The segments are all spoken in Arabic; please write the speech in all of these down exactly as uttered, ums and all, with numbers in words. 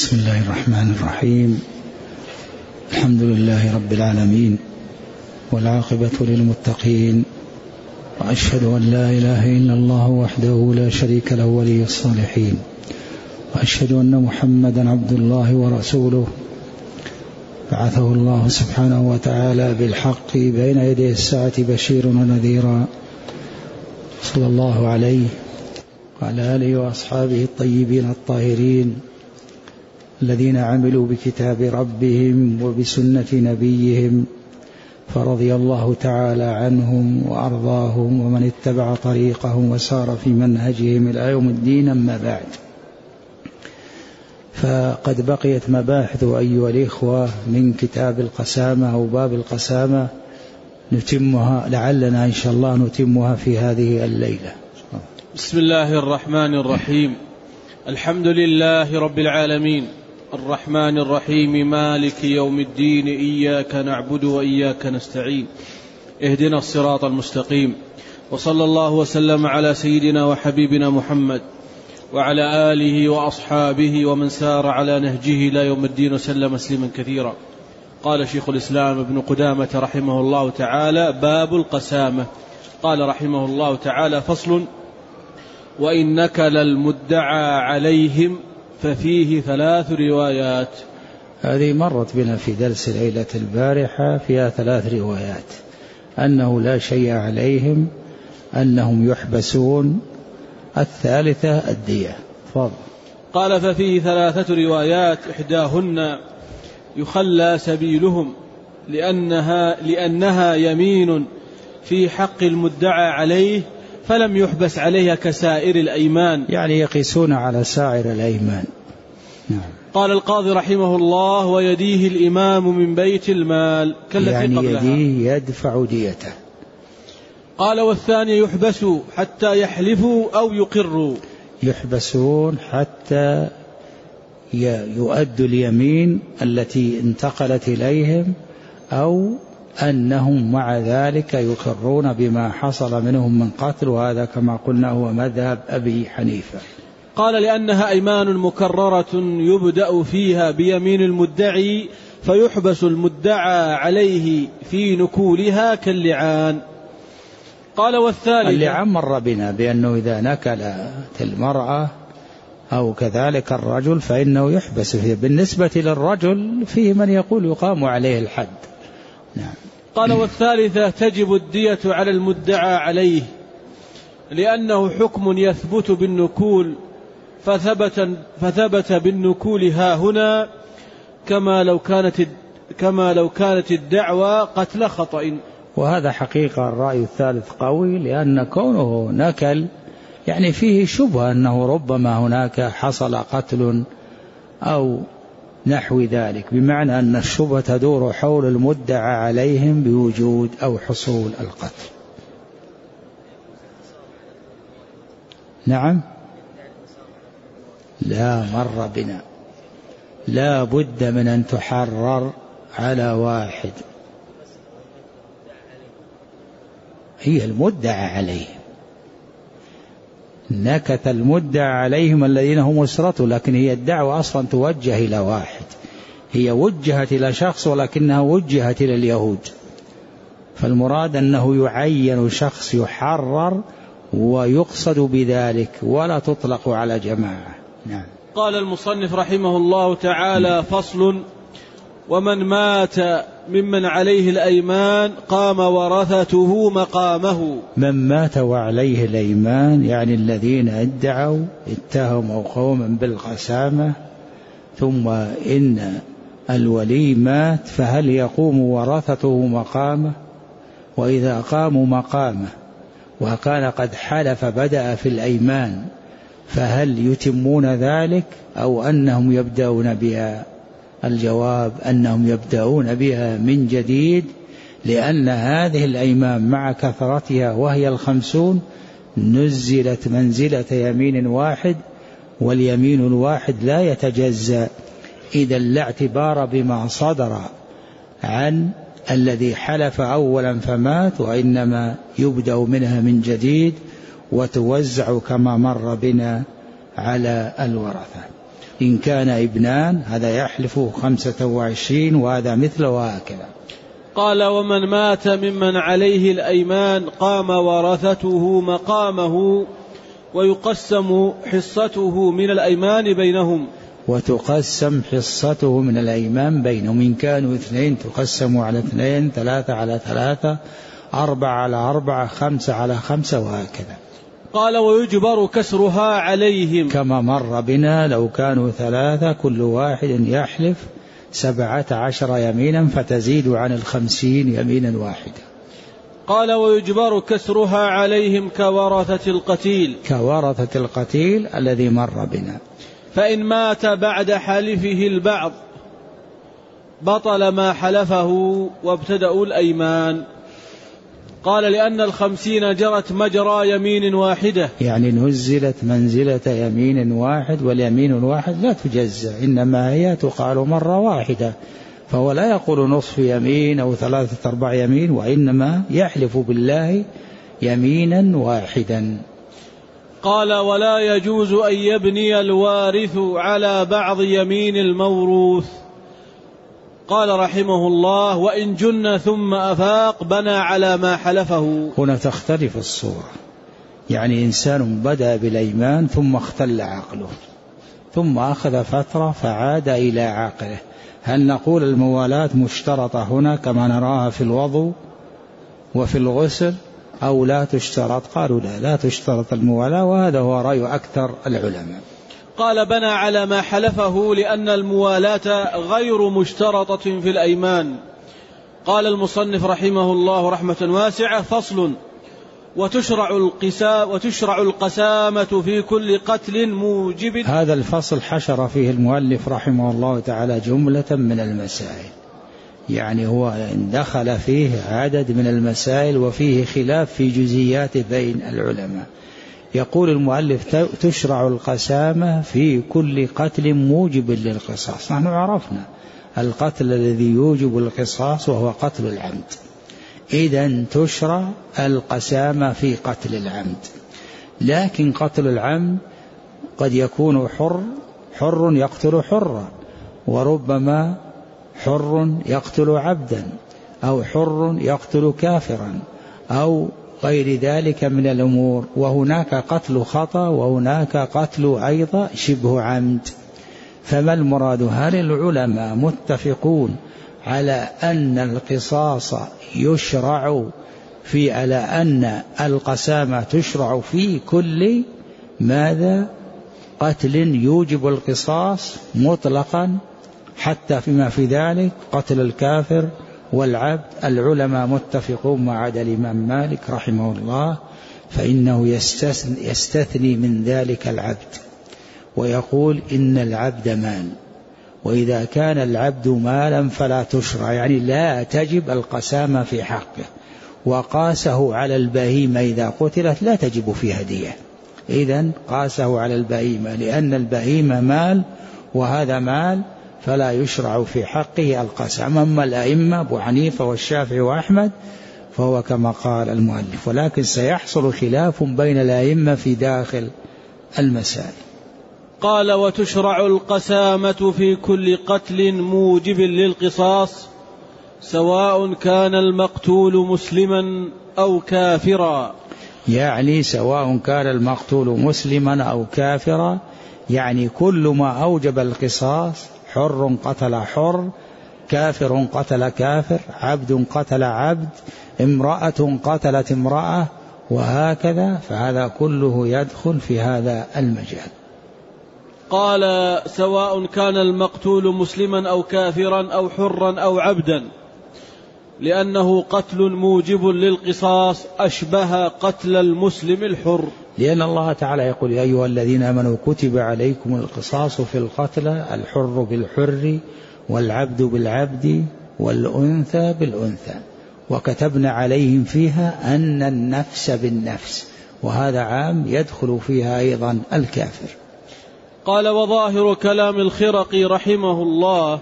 بسم الله الرحمن الرحيم. الحمد لله رب العالمين، والعاقبة للمتقين، وأشهد أن لا إله إلا الله وحده لا شريك له ولي الصالحين، وأشهد أن محمدا عبد الله ورسوله بعثه الله سبحانه وتعالى بالحق بين يدي الساعة بشيرا ونذيرا، صلى الله عليه وعلى آله وأصحابه الطيبين الطاهرين الذين عملوا بكتاب ربهم وبسنة نبيهم، فرضي الله تعالى عنهم وأرضاهم ومن اتبع طريقهم وسار في منهجهم إلى يوم الدين. أما بعد، فقد بقيت مباحث أيها الإخوة من كتاب القسامة أو باب القسامة نتمها، لعلنا إن شاء الله نتمها في هذه الليلة. بسم الله الرحمن الرحيم. الحمد لله رب العالمين، الرحمن الرحيم، مالك يوم الدين، إياك نعبد وإياك نستعين، اهدنا الصراط المستقيم، وصلى الله وسلم على سيدنا وحبيبنا محمد وعلى آله وأصحابه ومن سار على نهجه إلى يوم الدين وسلم تسليما كثيرا. قال شيخ الإسلام ابن قدامة رحمه الله تعالى: باب القسامة. قال رحمه الله تعالى: فصل: وإن نكل المدعى عليهم ففيه ثلاث روايات. هذه مرت بنا في درس ليلة البارحة، فيها ثلاث روايات: أنه لا شيء عليهم، أنهم يحبسون، الثالثة الدية. فضل. قال: ففيه ثلاثة روايات، إحداهن يخلى سبيلهم لأنها, لأنها يمين في حق المدعى عليه فلم يحبس عليها كسائر الأيمان، يعني يقيسون على سائر الأيمان. نعم. قال القاضي رحمه الله: ويديه الإمام من بيت المال كالتي يعني قبلها، يديه يدفع ديته. قال: والثاني يحبسوا حتى يحلفوا أو يقروا. يحبسون حتى يؤدوا اليمين التي انتقلت إليهم، أو أنهم مع ذلك يقرون بما حصل منهم من قتل، وهذا كما قلنا هو مذهب أبي حنيفة. قال: لأنها أيمان مكررة يبدأ فيها بيمين المدعي فيحبس المدعى عليه في نكولها كاللعان. قال: والثالث اللعان مر بنا بأنه إذا نكلت المرأة أو كذلك الرجل فإنه يحبس فيه. بالنسبة للرجل فيه من يقول يقام عليه الحد. نعم. قال: والثالثة تجب الدية على المدعى عليه، لأنه حكم يثبت بالنكول، فثبت, فثبت بالنكول ها هنا كما لو كانت كما لو كانت الدعوى قتل خطأ. وهذا حقيقة الرأي الثالث قوي، لأن كونه نكل يعني فيه شبهة أنه ربما هناك حصل قتل أو نحو ذلك، بمعنى أن الشبهة تدور حول المدعى عليهم بوجود أو حصول القتل. نعم. لا مر بنا، لا بد من أن تحرر على واحد، هي المدعى عليهم. نكت المدعى عليهم الذين هم أسرته، لكن هي الدعوة أصلا توجه إلى واحد، هي وجهت إلى شخص ولكنها وجهت إلى اليهود، فالمراد أنه يعين شخص يحرر ويقصد بذلك ولا تطلق على جماعة. نعم. قال المصنف رحمه الله تعالى: فصل: ومن مات ممن عليه الأيمان قام ورثته مقامه. من مات وعليه الأيمان يعني الذين ادعوا اتهموا قوما بالقسامة، ثم إن الولي مات، فهل يقوم ورثته مقامه؟ وإذا قاموا مقامه وكان قد حلف بدأ في الأيمان، فهل يتمون ذلك أو أنهم يبدأون بها؟ الجواب أنهم يبدأون بها من جديد، لأن هذه الأيمان مع كثرتها وهي الخمسون نزلت منزلة يمين واحد، واليمين الواحد لا يتجزأ، إذا لا اعتبار بما صدر عن الذي حلف أولا فمات، وإنما يبدأ منها من جديد وتوزع كما مر بنا على الورثة. إن كان ابنان هذا يحلف خمسة وعشرين وهذا مثله وهكذا. قال ومن مات ممن عليه الأيمان قام ورثته مقامه ويقسم حصته من الأيمان بينهم. وتقسم حصته من الأيمان بينهم، إن كانوا اثنين تقسم على اثنين، ثلاثة على ثلاثة، أربعة على أربعة، خمسة على خمسة وهكذا. قال ويجبر كسرها عليهم كما مر بنا لو كانوا ثلاثة كل واحد يحلف سبعة عشر يمينا فتزيد عن الخمسين يمينا واحدة. قال ويجبر كسرها عليهم كورثة القتيل كورثة القتيل الذي مر بنا. فإن مات بعد حلفه البعض بطل ما حلفه وابتدأوا الأيمان. قال لأن الخمسين جرت مجرى يمين واحدة، يعني نزلت منزلة يمين واحد، واليمين الواحد لا تجزى، إنما هي تقال مرة واحدة، فهو لا يقول نصف يمين أو ثلاثة أرباع يمين، وإنما يحلف بالله يمينا واحدا. قال ولا يجوز أن يبني الوارث على بعض يمين الموروث. قال رحمه الله وإن جن ثم أفاق بنى على ما حلفه. هنا تختلف الصورة، يعني إنسان بدأ بالأيمان ثم اختل عقله ثم أخذ فترة فعاد إلى عقله، هل نقول الموالاة مشترطة هنا كما نراها في الوضوء وفي الغسل أو لا تشترط؟ قالوا لا لا تشترط الموالاة، وهذا هو رأي أكثر العلماء. قال بنى على ما حلفه لأن الموالاة غير مشترطة في الأيمان. قال المصنف رحمه الله رحمة واسعة فصل وتشرع القسا وتشرع القسامة في كل قتل موجب. هذا الفصل حشر فيه المؤلف رحمه الله تعالى جملة من المسائل، يعني هو دخل فيه عدد من المسائل وفيه خلاف في جزئيات بين العلماء. يقول المؤلف تشرع القسامة في كل قتل موجب للقصاص. نحن عرفنا القتل الذي يوجب القصاص وهو قتل العمد، إذن تشرع القسامة في قتل العمد. لكن قتل العمد قد يكون حر حر يقتل حرا، وربما حر يقتل عبدا، أو حر يقتل كافرا، أو غير ذلك من الأمور. وهناك قتل خطأ وهناك قتل أيضا شبه عمد. فما المراد؟ هل العلماء متفقون على أن القصاص يشرع في على أن القسامة تشرع في كل ماذا قتل يوجب القصاص مطلقا حتى فيما في ذلك قتل الكافر والعبد؟ العلماء متفقون ما عدا الإمام مالك رحمه الله، فإنه يستثني, يستثني من ذلك العبد، ويقول إن العبد مال، وإذا كان العبد مالا فلا تشرع، يعني لا تجب القسامة في حقه. وقاسه على البهيمة إذا قتلت لا تجب فيها دية، إذن قاسه على البهيمة لأن البهيمة مال وهذا مال، فلا يشرع في حقه القسم. أما الأئمة أبو حنيفة والشافعي وأحمد فهو كما قال المؤلف، ولكن سيحصل خلاف بين الأئمة في داخل المسائل. قال وتشرع القسامة في كل قتل موجب للقصاص سواء كان المقتول مسلما أو كافرا. يعني سواء كان المقتول مسلما أو كافرا، يعني كل ما أوجب القصاص، حر قتل حر، كافر قتل كافر، عبد قتل عبد، امرأة قتلت امرأة، وهكذا، فهذا كله يدخل في هذا المجال. قال سواء كان المقتول مسلما أو كافرا أو حرا أو عبدا، لأنه قتل موجب للقصاص أشبه قتل المسلم الحر، لأن الله تعالى يقول يا أيها الذين آمنوا كتب عليكم القصاص في القتلى، الحر بالحر والعبد بالعبد والأنثى بالأنثى، وكتبنا عليهم فيها أن النفس بالنفس، وهذا عام يدخل فيها أيضا الكافر. قال وظاهر كلام الخرقي رحمه الله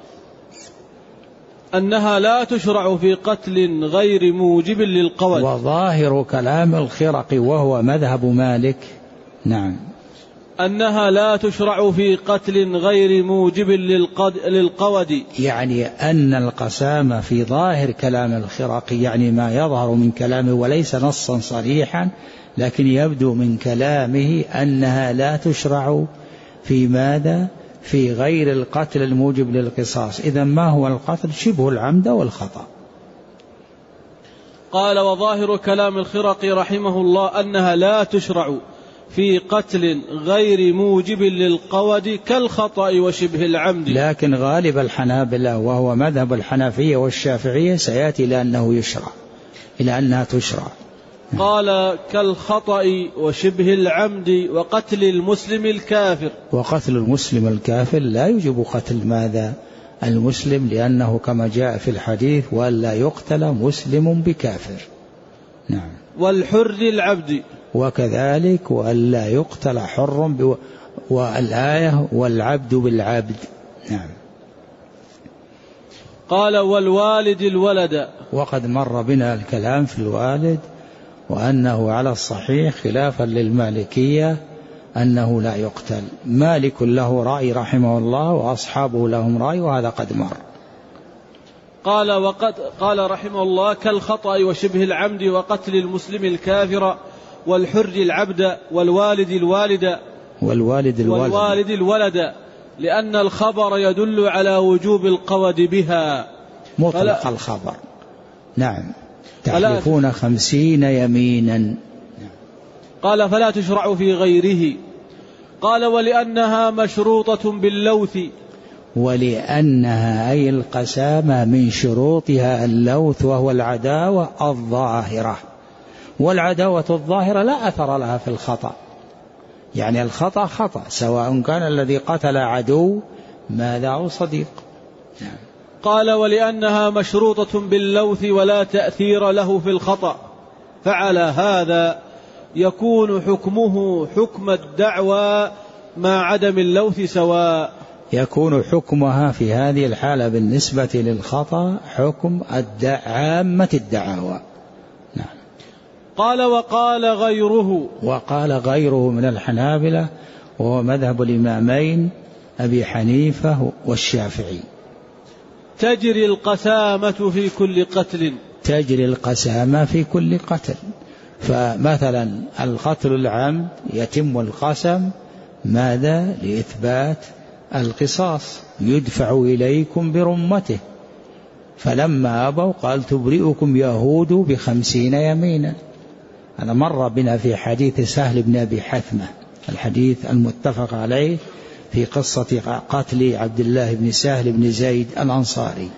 أنها لا تشرع في قتل غير موجب للقول. وظاهر كلام الخرقي وهو مذهب مالك، نعم، أنها لا تشرع في قتل غير موجب للقود. يعني أن القسامة في ظاهر كلام الخرقي، يعني ما يظهر من كلامه وليس نصا صريحا، لكن يبدو من كلامه أنها لا تشرع في ماذا؟ في غير القتل الموجب للقصاص. إذن ما هو القتل؟ شبه العمد والخطأ. قال: وظاهر كلام الخرقي رحمه الله أنها لا تشرع في قتل غير موجب للقود كالخطأ وشبه العمد. لكن غالب الحنابلة وهو مذهب الحنفية والشافعية سيأتي لأنه يشرع، إلى أنها تشرع. قال: كالخطأ وشبه العمد وقتل المسلم الكافر. وقتل المسلم الكافر لا يجب قتل ماذا؟ المسلم، لأنه كما جاء في الحديث: ولا يقتل مسلم بكافر. نعم. والحر العبد. وكذلك وألا يقتل حر ب... والآية والعبد بالعبد. نعم. قال: والوالد الولد. وقد مر بنا الكلام في الوالد، وأنه على الصحيح خلافا للمالكية أنه لا يقتل. مالك له رأي رحمه الله وأصحابه لهم رأي، وهذا قد مر. قال: وقد قال رحمه الله: كالخطأ وشبه العمد وقتل المسلم الكافر والحر العبد والوالد الوالد والوالد الولد, والوالد الولد لأن الخبر يدل على وجوب القود بها مطلق الخبر. نعم. تحلفون خمسين يمينا. قال: فلا تشرع في غيره. قال: ولأنها مشروطة باللوث. ولأنها أي القسامة من شروطها اللوث، وهو العداوة الظاهرة، والعداوة الظاهرة لا أثر لها في الخطأ. يعني الخطأ خطأ، سواء كان الذي قتل عدو ماذا أو صديق. نعم. قال: ولأنها مشروطة باللوث ولا تأثير له في الخطأ، فعلى هذا يكون حكمه حكم الدعوى مع عدم اللوث سواء. يكون حكمها في هذه الحالة بالنسبة للخطأ حكم عامة الدعاوى. نعم. قال: وقال غيره. وقال غيره من الحنابلة، وهو مذهب الإمامين أبي حنيفة والشافعي: تجري القسامة في كل قتل. تجري القسامة في كل قتل. فمثلا القتل العمد يتم القسم ماذا؟ لإثبات القصاص، يدفع إليكم برمته، فلما أبوا قال: تبرئكم يهود بخمسين يمينا. هذا مر بنا في حديث سهل بن أبي حثمة، الحديث المتفق عليه في قصة قتل عبد الله بن سهل بن زيد الأنصاري.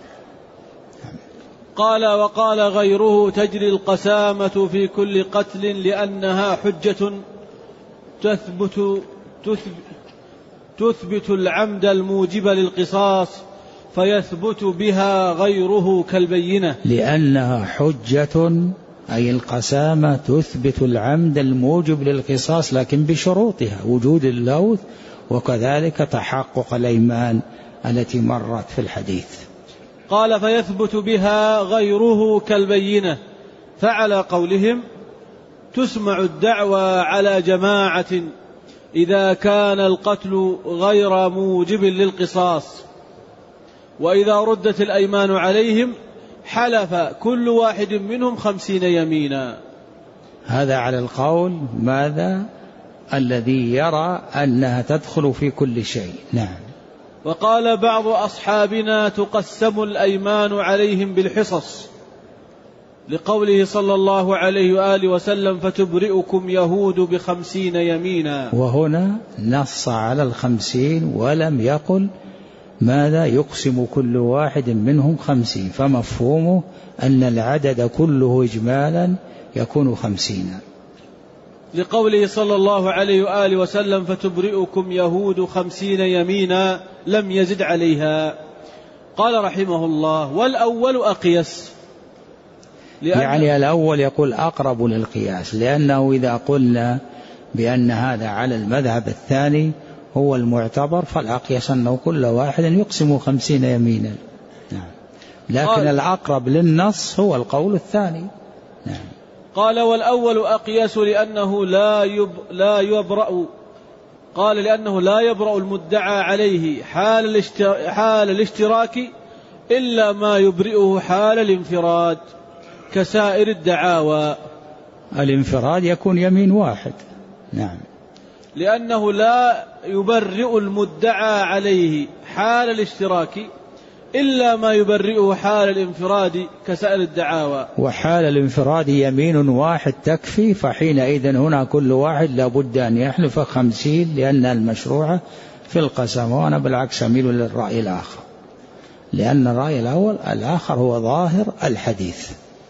قال: وقال غيره: تجري القسامة في كل قتل لأنها حجة تثبت, تثبت, تثبت العمد الموجب للقصاص، فيثبت بها غيره كالبينة. لأنها حجة، أي القسامة تثبت العمد الموجب للقصاص، لكن بشروطها: وجود اللوث، وكذلك تحقق الأيمان التي مرت في الحديث. قال: فيثبت بها غيره كالبينة. فعلى قولهم تسمع الدعوى على جماعة إذا كان القتل غير موجب للقصاص، وإذا ردت الأيمان عليهم حلف كل واحد منهم خمسين يمينا. هذا على القول ماذا؟ الذي يرى أنها تدخل في كل شيء. نعم. وقال بعض أصحابنا: تقسم الأيمان عليهم بالحصص، لقوله صلى الله عليه وآله وسلم: فتبرئكم يهود بخمسين يمينا. وهنا نص على الخمسين ولم يقل ماذا؟ يقسم كل واحد منهم خمسين، فمفهومه أن العدد كله إجمالا يكون خمسين، لقوله صلى الله عليه وآله وسلم: فتبرئكم يهود خمسين يمينا، لم يزد عليها. قال رحمه الله: والأول أقيس. يعني الأول يقول أقرب للقياس، لأنه إذا قلنا بأن هذا على المذهب الثاني هو المعتبر، فالأقيس أنه كل واحد يقسم خمسين يمينا. نعم. لكن الأقرب للنص هو القول الثاني. نعم. قال: والأول أقيس لأنه لا يب لا يبرأ قال لأنه لا يبرأ المدعى عليه حال حال الاشتراك إلا ما يبرئه حال الانفراد كسائر الدعاوى. الانفراد يكون يمين واحد. نعم. لأنه لا يبرئ المدعى عليه حال الاشتراك إلا ما يبرئه حال الانفراد كسائر الدعاوى. وحال الانفراد يمين واحد تكفي، فحينئذ هنا كل واحد لابد أن يحلف خمسين، لأن المشروع في القسم. وأنا بالعكس أميل للرأي الآخر، لأن الرأي الأول الآخر هو ظاهر الحديث.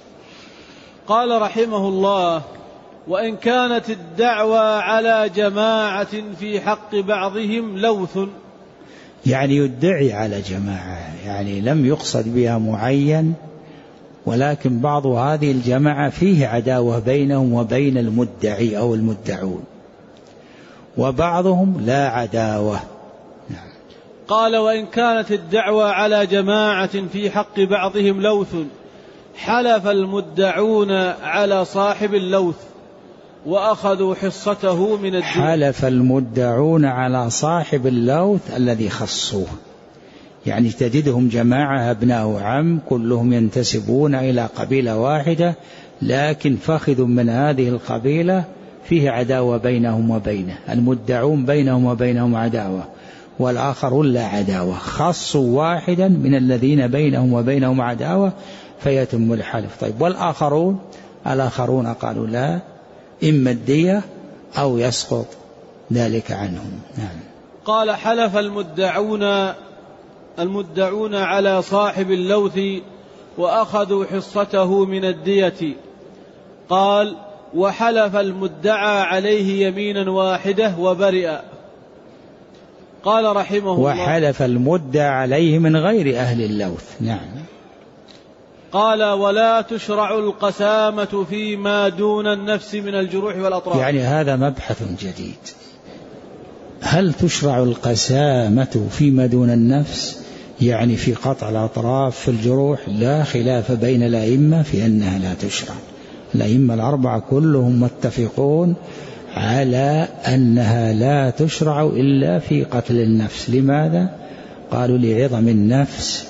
قال رحمه الله: وإن كانت الدعوى على جماعة في حق بعضهم لوث، يعني يدعي على جماعة، يعني لم يقصد بها معين، ولكن بعض هذه الجماعة فيه عداوة بينهم وبين المدعي أو المدعون، وبعضهم لا عداوة. نعم. قال: وإن كانت الدعوى على جماعة في حق بعضهم لوث حلف المدعون على صاحب اللوث وأخذوا حصته من الدين. حلف المدعون على صاحب اللوث الذي خصوه، يعني تجدهم جماعة أبناء عم كلهم ينتسبون إلى قبيلة واحدة، لكن فخذ من هذه القبيلة فيه عداوة بينهم وبينه، المدعون بينهم وبينهم عداوة والآخرون لا عداوة، خصوا واحدا من الذين بينهم وبينهم عداوة فيتم الحلف. طيب والآخرون؟ الآخرون قالوا لا، إما الدية أو يسقط ذلك عنهم. نعم. قال: حلف المدعون المدعون على صاحب اللوث وأخذوا حصته من الدية. قال: وحلف المدعى عليه يمينا واحدة وبرئ. قال رحمه الله: وحلف المدعى عليه من غير أهل اللوث. نعم. قال: ولا تشرع القسامة فيما دون النفس من الجروح والأطراف. يعني هذا مبحث جديد، هل تشرع القسامة فيما دون النفس، يعني في قطع الأطراف في الجروح؟ لا خلاف بين الأئمة في أنها لا تشرع. الأئمة الأربعة كلهم متفقون على أنها لا تشرع إلا في قتل النفس. لماذا؟ قالوا: لعظم النفس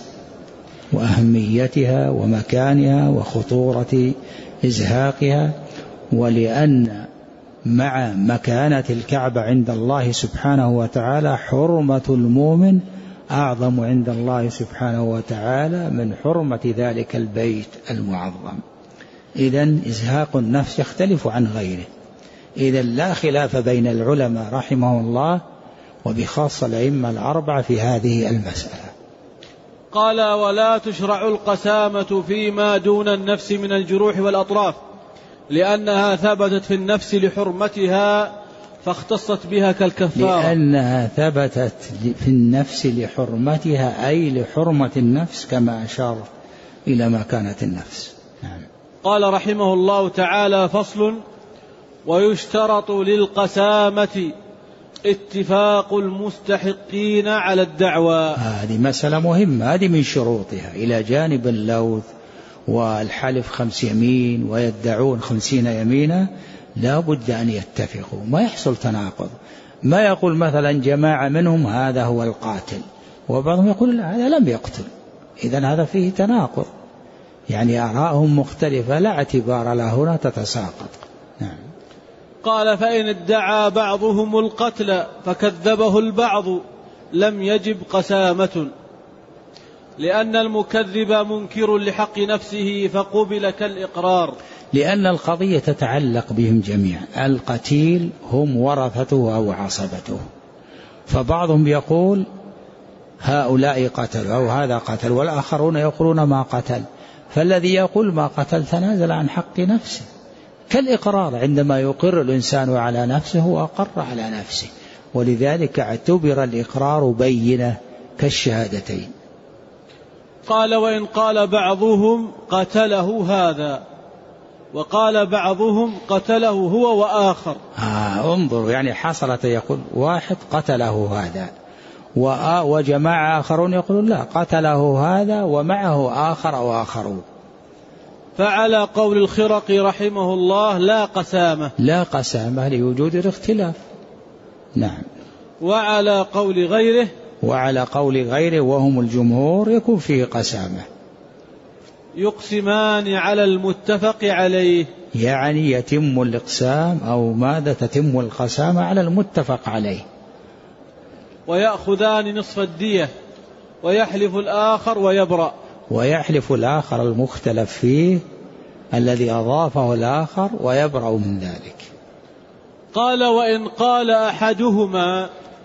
وأهميتها ومكانها وخطورة إزهاقها، ولأن مع مكانة الكعبة عند الله سبحانه وتعالى حرمة المؤمن أعظم عند الله سبحانه وتعالى من حرمة ذلك البيت المعظم. إذن إزهاق النفس يختلف عن غيره. إذن لا خلاف بين العلماء رحمه الله وبخاصة الأئمة الأربعة في هذه المسألة. قال: ولا تشرع القسامة فيما دون النفس من الجروح والأطراف لأنها ثبتت في النفس لحرمتها فاختصت بها كالكفارة. لأنها ثبتت في النفس لحرمتها، أي لحرمة النفس كما أشار إلى ما كانت النفس. نعم. قال رحمه الله تعالى: فصل: ويشترط للقسامة اتفاق المستحقين على الدعوى. هذه مسألة مهمة، هذه من شروطها إلى جانب اللوث والحلف خمس يمين ويدعون خمسين يمينا، لا بد أن يتفقوا، ما يحصل تناقض. ما يقول مثلا جماعة منهم هذا هو القاتل وبعضهم يقول لا هذا لم يقتل، إذن هذا فيه تناقض، يعني آراءهم مختلفة لا اعتبار لها هنا، تتساقط. نعم. قال: فإن ادعى بعضهم القتل فكذبه البعض لم يجب قسامة، لأن المكذب منكر لحق نفسه فقبل كالإقرار. لأن القضية تتعلق بهم جميعا، القتيل هم ورثته أو عصبته، فبعضهم يقول هؤلاء قتلوا أو هذا قتل، والآخرون يقولون ما قتل، فالذي يقول ما قتل تنازل عن حق نفسه، كالإقرار عندما يقر الإنسان على نفسه وأقر على نفسه، ولذلك اعتبر الإقرار بينة كالشهادتين. قال: وإن قال بعضهم قتله هذا وقال بعضهم قتله هو وآخر. آه انظروا، يعني حصلت يقول واحد قتله هذا وجماعة آخرون يقولون لا قتله هذا ومعه آخر أو آخرون، فعلى قول الخرقي رحمه الله لا قسامة. لا قسامة لوجود الاختلاف. نعم. وعلى قول غيره وعلى قول غيره وهم الجمهور يكون فيه قسامة. يقسمان على المتفق عليه، يعني يتم الإقسام أو ماذا تتم القسامة على المتفق عليه. ويأخذان نصف الدية ويحلف الآخر ويبرأ. ويحلف الآخر المختلف فيه الذي أضافه الآخر ويبرأ من ذلك. قال وإن قال أحدهما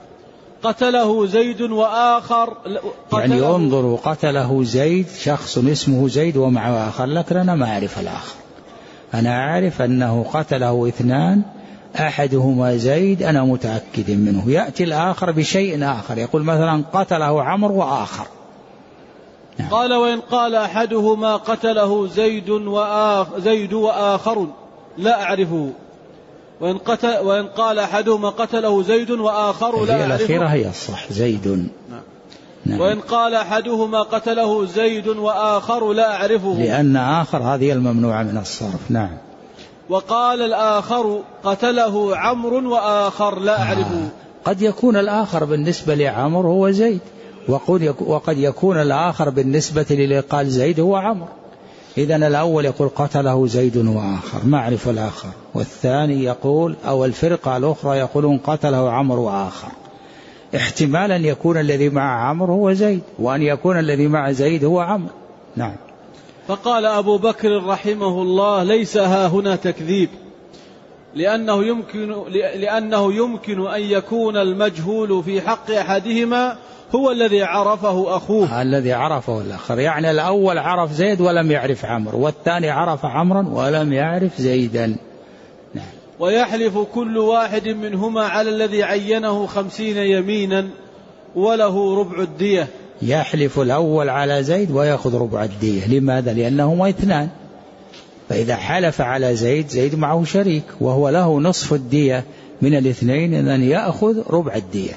قتله زيد وآخر يعني ينظر قتله زيد، شخص اسمه زيد ومعه آخر، لكن أنا ما أعرف الآخر، أنا أعرف أنه قتله اثنان أحدهما زيد أنا متأكد منه، يأتي الآخر بشيء آخر يقول مثلا قتله عمرو وآخر. نعم. قال وإن قال أحدهما قتله زيد وآخر, زيد وآخر لا أعرفه، وإن, قتل وإن قال أحدهما قتله زيد وآخر لا أعرفه، الأخيرة هي الصح زيد. نعم. نعم. وإن قال أحدهما قتله زيد وآخر لا أعرفه، لأن آخر هذه الممنوعة من الصرف. نعم. وقال الآخر قتله عمرو وآخر لا أعرفه. آه. قد يكون الآخر بالنسبة لعمرو هو زيد، وقد يكون الآخر بالنسبة للي قال زيد هو عمرو. إذن الأول يقول قتله زيد وآخر ما أعرف الآخر، والثاني يقول أو الفرقة الأخرى يقولون قتله عمرو وآخر. احتمال أن يكون الذي مع عمرو هو زيد، وأن يكون الذي مع زيد هو عمرو. نعم. فقال أبو بكر رحمه الله ليس ها هنا تكذيب، لأنه يمكن, لأنه يمكن أن يكون المجهول في حق أحدهما هو الذي عرفه أخوه. الذي عرفه الآخر، يعني الأول عرف زيد ولم يعرف عمرو، والثاني عرف عمرا ولم يعرف زيدا. نعم. ويحلف كل واحد منهما على الذي عينه خمسين يمينا وله ربع الدية. يحلف الأول على زيد ويأخذ ربع الدية. لماذا؟ لأنهما اثنان، فإذا حلف على زيد زيد معه شريك وهو له نصف الدية من الاثنين، إذن يأخذ ربع الدية.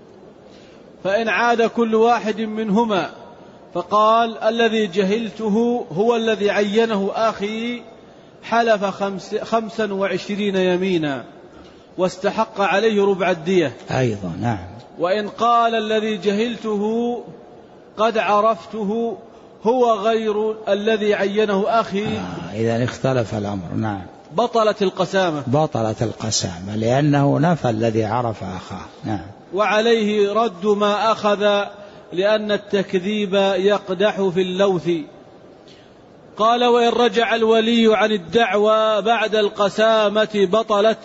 فإن عاد كل واحد منهما فقال الذي جهلته هو الذي عينه أخي حلف خمس خمسا وعشرين يمينا واستحق عليه ربع الدية أيضا. نعم. وإن قال الذي جهلته قد عرفته هو غير الذي عينه أخي آه إذا اختلف الأمر. نعم. بطلت القسامة. بطلت القسامة لأنه نفى الذي عرف أخاه. نعم. وعليه رد ما أخذ لأن التكذيب يقدح في اللوث. قال وإن رجع الولي عن الدعوى بعد القسامة بطلت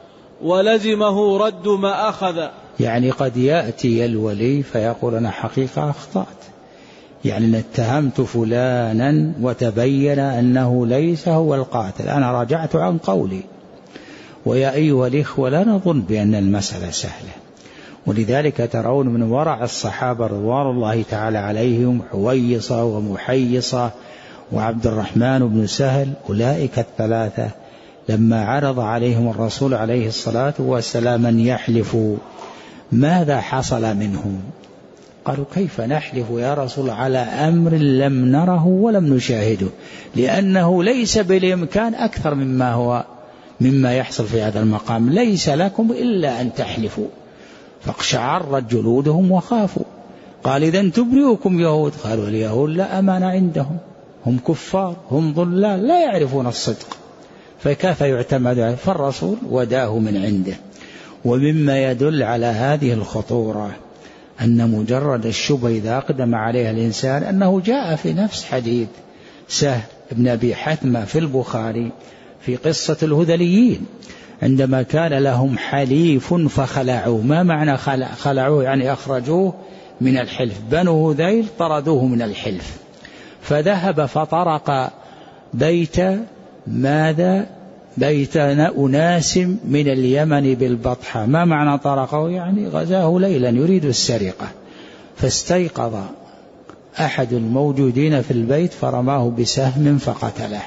ولزمه رد ما أخذ. يعني قد يأتي الولي فيقول أنا حقيقة أخطأت، يعني اتهمت فلانا وتبين أنه ليس هو القاتل، أنا رجعت عن قولي. ويا أيها الإخوة لا نظن بأن المسألة سهلة، ولذلك ترون من ورع الصحابة رضوان الله تعالى عليهم حويصة ومحيصة وعبد الرحمن بن سهل، أولئك الثلاثة لما عرض عليهم الرسول عليه الصلاة والسلام أن يحلفوا ماذا حصل منهم؟ قالوا كيف نحلف يا رسول على أمر لم نره ولم نشاهده، لأنه ليس بالإمكان أكثر مما هو مما يحصل في هذا المقام، ليس لكم إلا أن تحلفوا. فاقشعرت جلودهم وخافوا. قال إذن تبرئكم يهود؟ قالوا اليهود لا أمان عندهم، هم كفار، هم ضلال، لا يعرفون الصدق، فكيف يعتمد عليه؟ فالرسول وداه من عنده. ومما يدل على هذه الخطورة أن مجرد الشبهة إذا أقدم عليها الإنسان، أنه جاء في نفس حديث سهل بن أبي حثمة في البخاري في قصة الهذليين عندما كان لهم حليف فخلعوه. ما معنى خلعوه؟ يعني أخرجوه من الحلف. بنو هذيل طردوه من الحلف، فذهب فطرق بيت ماذا بيت أناس من اليمن بالبطحة. ما معنى طرقه؟ يعني غزاه ليلا يريد السرقة، فاستيقظ أحد الموجودين في البيت فرماه بسهم فقتله.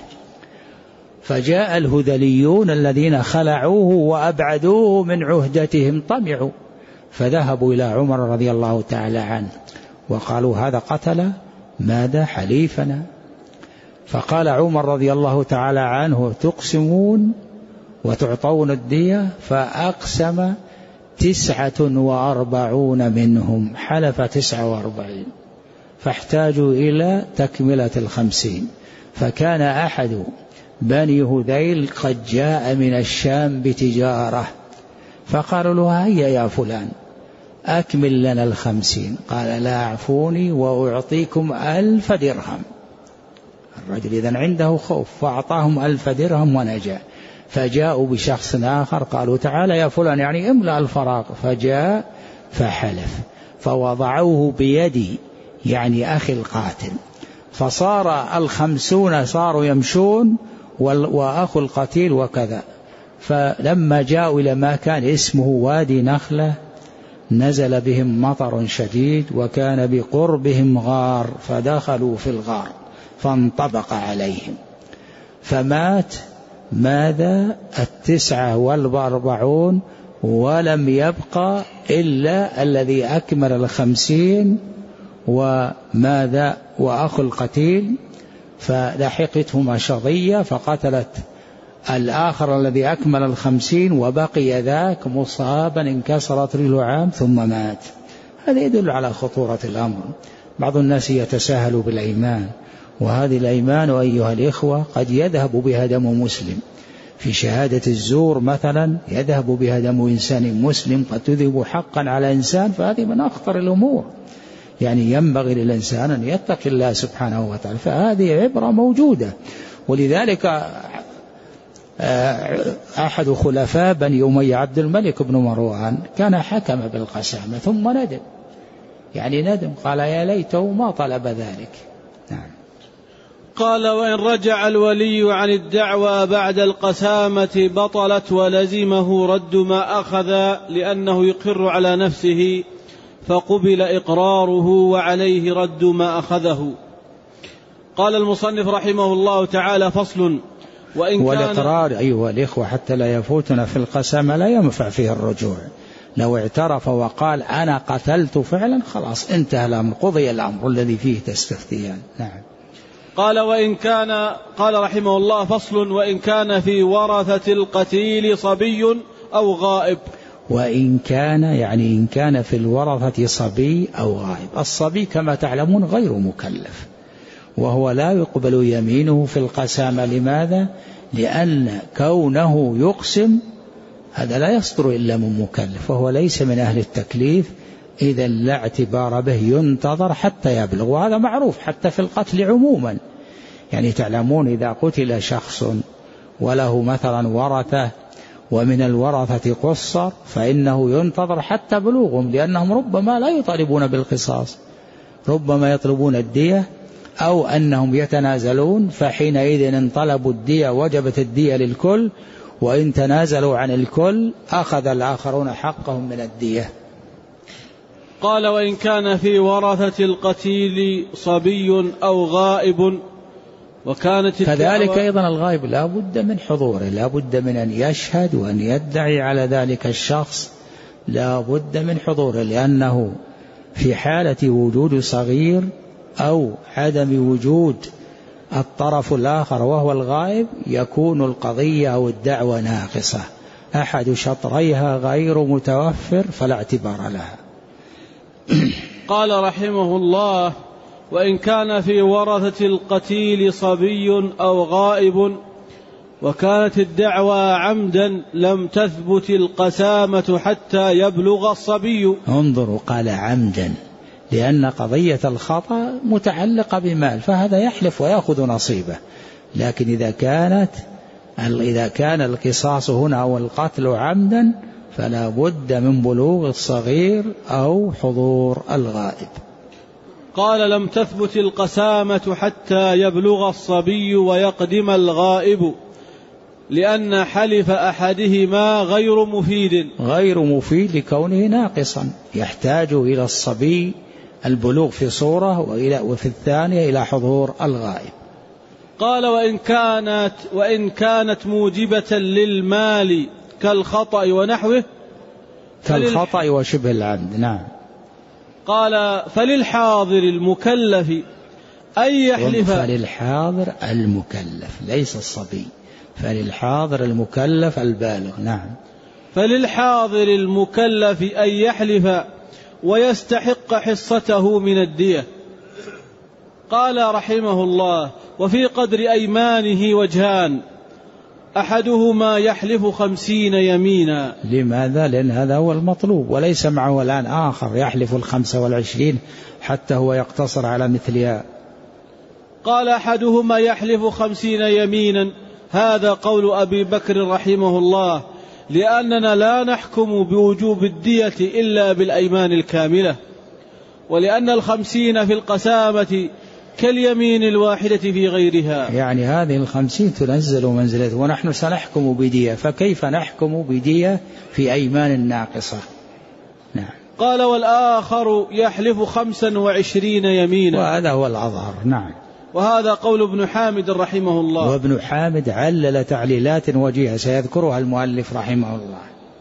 فجاء الهذليون الذين خلعوه وأبعدوه من عهدتهم طمعوا، فذهبوا إلى عمر رضي الله تعالى عنه وقالوا هذا قتل ماذا حليفنا. فقال عمر رضي الله تعالى عنه تقسمون وتعطون الدية؟ فأقسم تسعة وأربعون منهم، حلف تسعة وأربعين، فاحتاجوا إلى تكملة الخمسين. فكان أحد بني هذيل قد جاء من الشام بتجارة، فقالوا له هيا يا فلان أكمل لنا الخمسين. قال لا أعفوني وأعطيكم ألف درهم. الرجل إذن عنده خوف، فأعطاهم ألف درهم ونجا. فجاءوا بشخص آخر قالوا تعالى يا فلان يعني املأ الفراغ، فجاء فحلف، فوضعوه بيدي يعني أخي القاتل، فصار الخمسون صاروا يمشون وأخو القتيل وكذا. فلما جاءوا إلى ما كان اسمه وادي نخلة نزل بهم مطر شديد، وكان بقربهم غار، فدخلوا في الغار فانطبق عليهم، فمات ماذا التسعة والأربعون، ولم يبقى إلا الذي أكمل الخمسين وماذا وأخو القتيل، فلحقته مشضية فقتلت الآخر الذي أكمل الخمسين، وبقي ذاك مصابا انكسرت رجله عام ثم مات. هذا يدل على خطورة الأمر. بعض الناس يتساهل بالأيمان، وهذه الأيمان أيها الإخوة قد يذهب بها دم مسلم. في شهادة الزور مثلا يذهب بها دم إنسان مسلم، قد تذهب حقا على إنسان، فهذه من أخطر الأمور. يعني ينبغي للإنسان أن يتقي الله سبحانه وتعالى، فهذه عبرة موجودة. ولذلك أحد خلفاء بني أمية عبد الملك بن مروان كان حكم بالقسامة ثم ندم، يعني ندم، قال يا ليته ما طلب ذلك. نعم. قال وإن رجع الولي عن الدعوى بعد القسامة بطلت ولزمه رد ما أخذ، لأنه يقر على نفسه فقبل إقراره وعليه رد ما أخذه. قال المصنف رحمه الله تعالى: فصل. وإن والإقرار أيها الإخوة حتى لا يفوتنا في القسامة لا ينفع فيه الرجوع. لو اعترف وقال أنا قتلت فعلا خلاص انتهى الأمر، قضي الأمر الذي فيه تستفتيان. نعم. قال وإن كان قال رحمه الله: فصل. وإن كان في ورثة القتيل صبي أو غائب. وإن كان يعني إن كان في الورثة صبي أو غائب. الصبي كما تعلمون غير مكلف، وهو لا يقبل يمينه في القسامة. لماذا؟ لأن كونه يقسم هذا لا يصدر إلا من مكلف، وهو ليس من أهل التكليف، إذا لا اعتبار به، ينتظر حتى يبلغ. وهذا معروف حتى في القتل عموما. يعني تعلمون إذا قتل شخص وله مثلا ورثة ومن الورثة قصر، فإنه ينتظر حتى بلوغهم، لأنهم ربما لا يطالبون بالقصاص، ربما يطلبون الدية أو أنهم يتنازلون، فحينئذ إن طلبوا الدية وجبت الدية للكل، وإن تنازلوا عن الكل أخذ الآخرون حقهم من الدية. قال وإن كان في ورثة القتيل صبي أو غائب وكانت كذلك أيضا الغائب لا بد من حضوره، لا بد من أن يشهد وأن يدعي على ذلك الشخص، لا بد من حضوره، لأنه في حالة وجود صغير أو عدم وجود الطرف الآخر وهو الغائب يكون القضية أو الدعوة ناقصة، أحد شطريها غير متوفر فلا اعتبار لها. قال رحمه الله: وإن كان في ورثة القتيل صبي أو غائب وكانت الدعوى عمدا لم تثبت القسامة حتى يبلغ الصبي. انظروا قال عمدا، لأن قضية الخطأ متعلقة بمال، فهذا يحلف ويأخذ نصيبه. لكن إذا كانت إذا كان القصاص هنا أو القتل عمدا فلا بد من بلوغ الصغير أو حضور الغائب. قال: لم تثبت القسامة حتى يبلغ الصبي ويقدم الغائب، لأن حلف أحدهما غير مفيد غير مفيد لكونه ناقصا، يحتاج إلى الصبي البلوغ في صورة، وفي الثانية إلى حضور الغائب. قال: وإن كانت وإن كانت موجبة للمال كالخطأ ونحوه. كالخطأ وشبه العمد. نعم. قال: فللحاضر المكلف أن يحلف. فللحاضر المكلف ليس الصبي، فللحاضر المكلف البالغ. نعم. فللحاضر المكلف أن يحلف ويستحق حصته من الدية. قال رحمه الله: وفي قدر أيمانه وجهان، أحدهما يحلف خمسين يمينا. لماذا؟ لأن هذا هو المطلوب، وليس معه الآن آخر يحلف الخمسة والعشرين حتى هو يقتصر على مثلها. قال: أحدهما يحلف خمسين يمينا، هذا قول أبي بكر رحمه الله، لأننا لا نحكم بوجوب الدية إلا بالأيمان الكاملة، ولأن الخمسين في القسامة كاليمين الواحدة في غيرها. يعني هذه الخمسين تنزل منزلته، ونحن سنحكم بدية، فكيف نحكم بدية في أيمان ناقصة؟ نعم. قال: والآخر يحلف خمسا وعشرين يمينا، وهذا هو الأظهر. نعم. وهذا قول ابن حامد رحمه الله. وابن حامد علل تعليلات وجيهة سيذكرها المؤلف رحمه الله.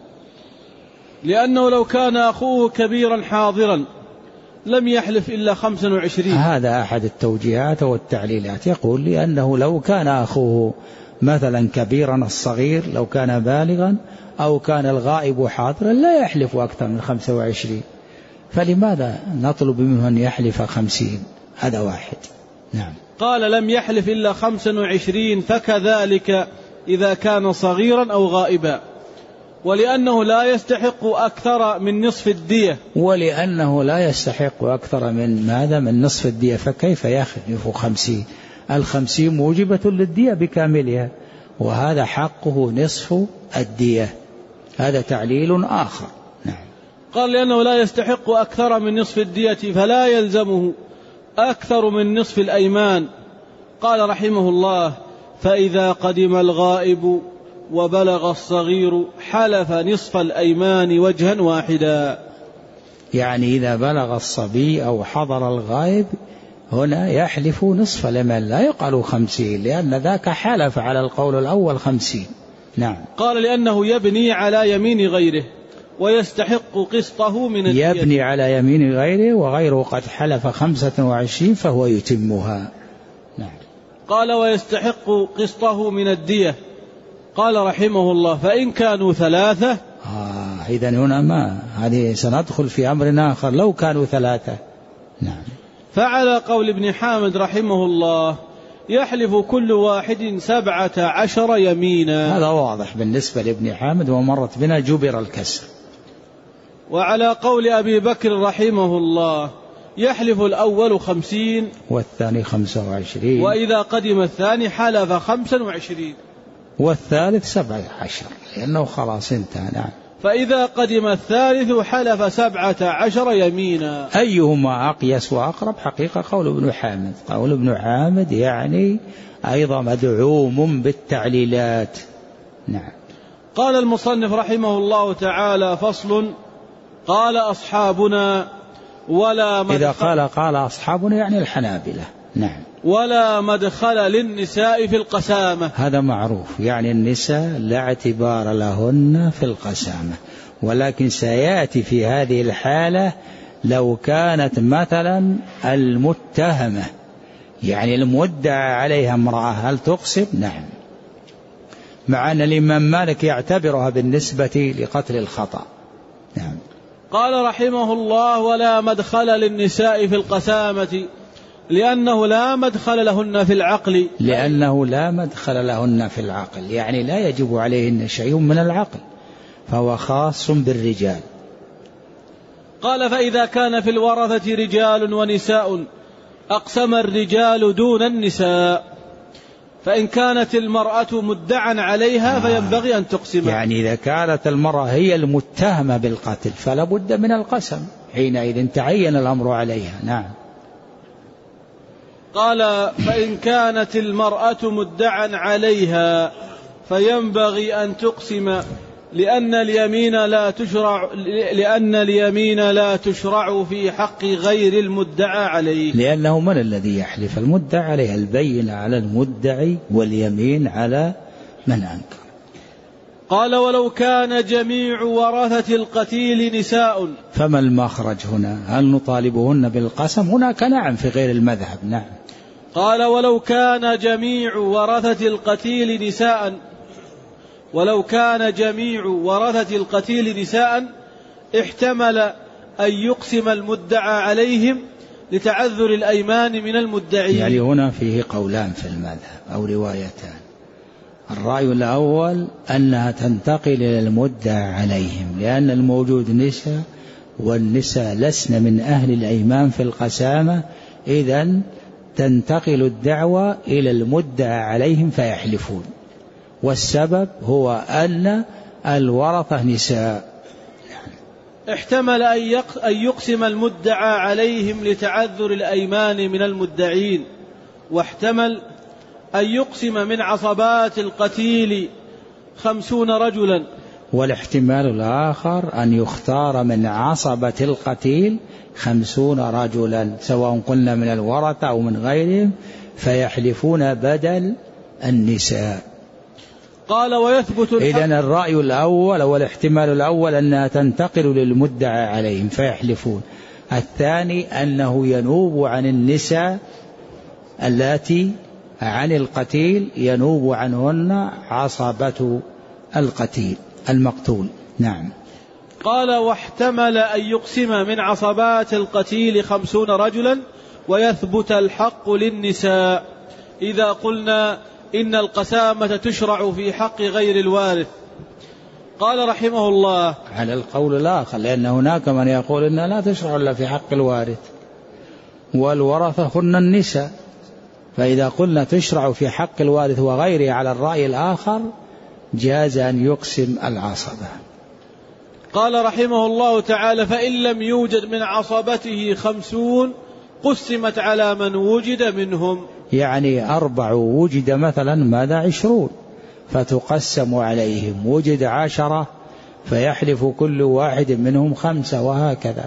لأنه لو كان أخوه كبيرا حاضرا لم يحلف إلا خمسا وعشرين. هذا أحد التوجيهات والتعليلات، يقول لأنه لو كان أخوه مثلا كبيرا الصغير، لو كان بالغا أو كان الغائب حاضرا، لا يحلف أكثر من خمسة وعشرين، فلماذا نطلب منه أن يحلف خمسين؟ هذا واحد. نعم. قال: لم يحلف إلا خمسا وعشرين، فكذلك إذا كان صغيرا أو غائبا، ولأنه لا يستحق أكثر من نصف الدية. ولأنه لا يستحق أكثر من ماذا؟ من نصف الدية، فكيف يخلف خمسين؟ الخمسين موجبة للدية بكاملها، وهذا حقه نصف الدية. هذا تعليل آخر. نعم. قال: لأنه لا يستحق أكثر من نصف الدية فلا يلزمه أكثر من نصف الأيمان. قال رحمه الله: فإذا قدم الغائب وبلغ الصغير حلف نصف الأيمان وجها واحدا. يعني إذا بلغ الصبي أو حضر الغائب هنا يحلف نصف الأيمان، لا يقال خمسين، لأن ذاك حلف على القول الأول خمسين. نعم. قال: لأنه يبني على يمين غيره ويستحق قسطه من الدية. يبني على يمين غيره، وغيره قد حلف خمسة وعشرين فهو يتمها. نعم. قال: ويستحق قسطه من الدية. قال رحمه الله: فإن كانوا ثلاثة. آه إذن هنا ما هذه سندخل في أمر آخر، لو كانوا ثلاثة. نعم. فعلى قول ابن حامد رحمه الله يحلف كل واحد سبعة عشر يمينا. هذا واضح بالنسبة لابن حامد، ومرت بنا جبر الكسر. وعلى قول أبي بكر رحمه الله يحلف الأول خمسين والثاني خمسة وعشرين، وإذا قدم الثاني حلف خمسا وعشرين، والثالث سبعة عشر، لأنه خلاص انتهى. نعم. فإذا قدم الثالث حلف سبعة عشر يمينا. أيهما أقيس وأقرب؟ حقيقة قول ابن حامد. قول ابن حامد يعني أيضا مدعوم بالتعليلات. نعم. قال المصنف رحمه الله تعالى: فصل. قال أصحابنا ولا مدخل. إذا قال قال أصحابنا يعني الحنابلة. نعم. ولا مدخل للنساء في القسامة. هذا معروف، يعني النساء لا اعتبار لهن في القسامة، ولكن سيأتي في هذه الحالة لو كانت مثلا المتهمة، يعني المدعى عليها امرأة، هل تقسم؟ نعم. مع أن الإمام مالك يعتبرها بالنسبة لقتل الخطأ. نعم. قال رحمه الله: ولا مدخل للنساء في القسامة، لأنه لا مدخل لهن في العقل. لأنه لا مدخل لهن في العقل، يعني لا يجب عليهن شيء من العقل، فهو خاص بالرجال. قال: فإذا كان في الورثة رجال ونساء أقسم الرجال دون النساء، فإن كانت المرأة مدعا عليها آه فينبغي أن تقسم. يعني إذا كانت المرأة هي المتهمة بالقتل فلا بد من القسم، حينئذ تعين الأمر عليها. نعم. قال: فإن كانت المرأة مدعا عليها فينبغي أن تقسم، لأن اليمين لا تشرع لأن اليمين لا تشرع في حق غير المدعى عليه. لأنه من الذي يحلف؟ المدعى عليه، البينة على المدعي واليمين على من أنكر. قال: ولو كان جميع ورثة القتيل نساء. فما المخرج هنا؟ هل نطالبهن بالقسم؟ هناك نعم في غير المذهب. نعم. قال: ولو كان جميع ورثة القتيل نساء ولو كان جميع ورثة القتيل نساء احتمل أن يقسم المدعى عليهم لتعذر الأيمان من المدعين. يعني هنا فيه قولان في المذهب أو روايتان. الرأي الأول أنها تنتقل إلى المدعى عليهم، لأن الموجود نساء، والنساء لسن من أهل الأيمان في القسامة، إذن تنتقل الدعوة إلى المدعى عليهم فيحلفون، والسبب هو أن الورثة نساء. احتمل أن يقسم المدعى عليهم لتعذر الأيمان من المدعين، واحتمل أن يقسم من عصبات القتيل خمسون رجلا. والاحتمال الآخر أن يختار من عصبة القتيل خمسون رجلا، سواء قلنا من الورثة أو من غيرهم، فيحلفون بدل النساء. قال ويثبت إذن الرأي الأول والاحتمال الأول أنها تنتقل للمدعى عليهم فيحلفون. الثاني أنه ينوب عن النساء التي عن القتيل، ينوب عنهن عصبة القتيل المقتول. نعم. قال واحتمل أن يقسم من عصبات القتيل خمسون رجلا ويثبت الحق للنساء، إذا قلنا إن القسامة تشرع في حق غير الوارث. قال رحمه الله على القول الآخر، لأن هناك من يقول إنها لا تشرع إلا في حق الوارث، والورثة هن النساء، فإذا قلنا تشرع في حق الوارث وغيره على الرأي الآخر جاز أن يقسم العصبة. قال رحمه الله تعالى فإن لم يوجد من عصبته خمسون قسمت على من وجد منهم. يعني أربع وجد مثلا ماذا عشرون، فتقسم عليهم. وجد عشرة فيحلف كل واحد منهم خمسة، وهكذا.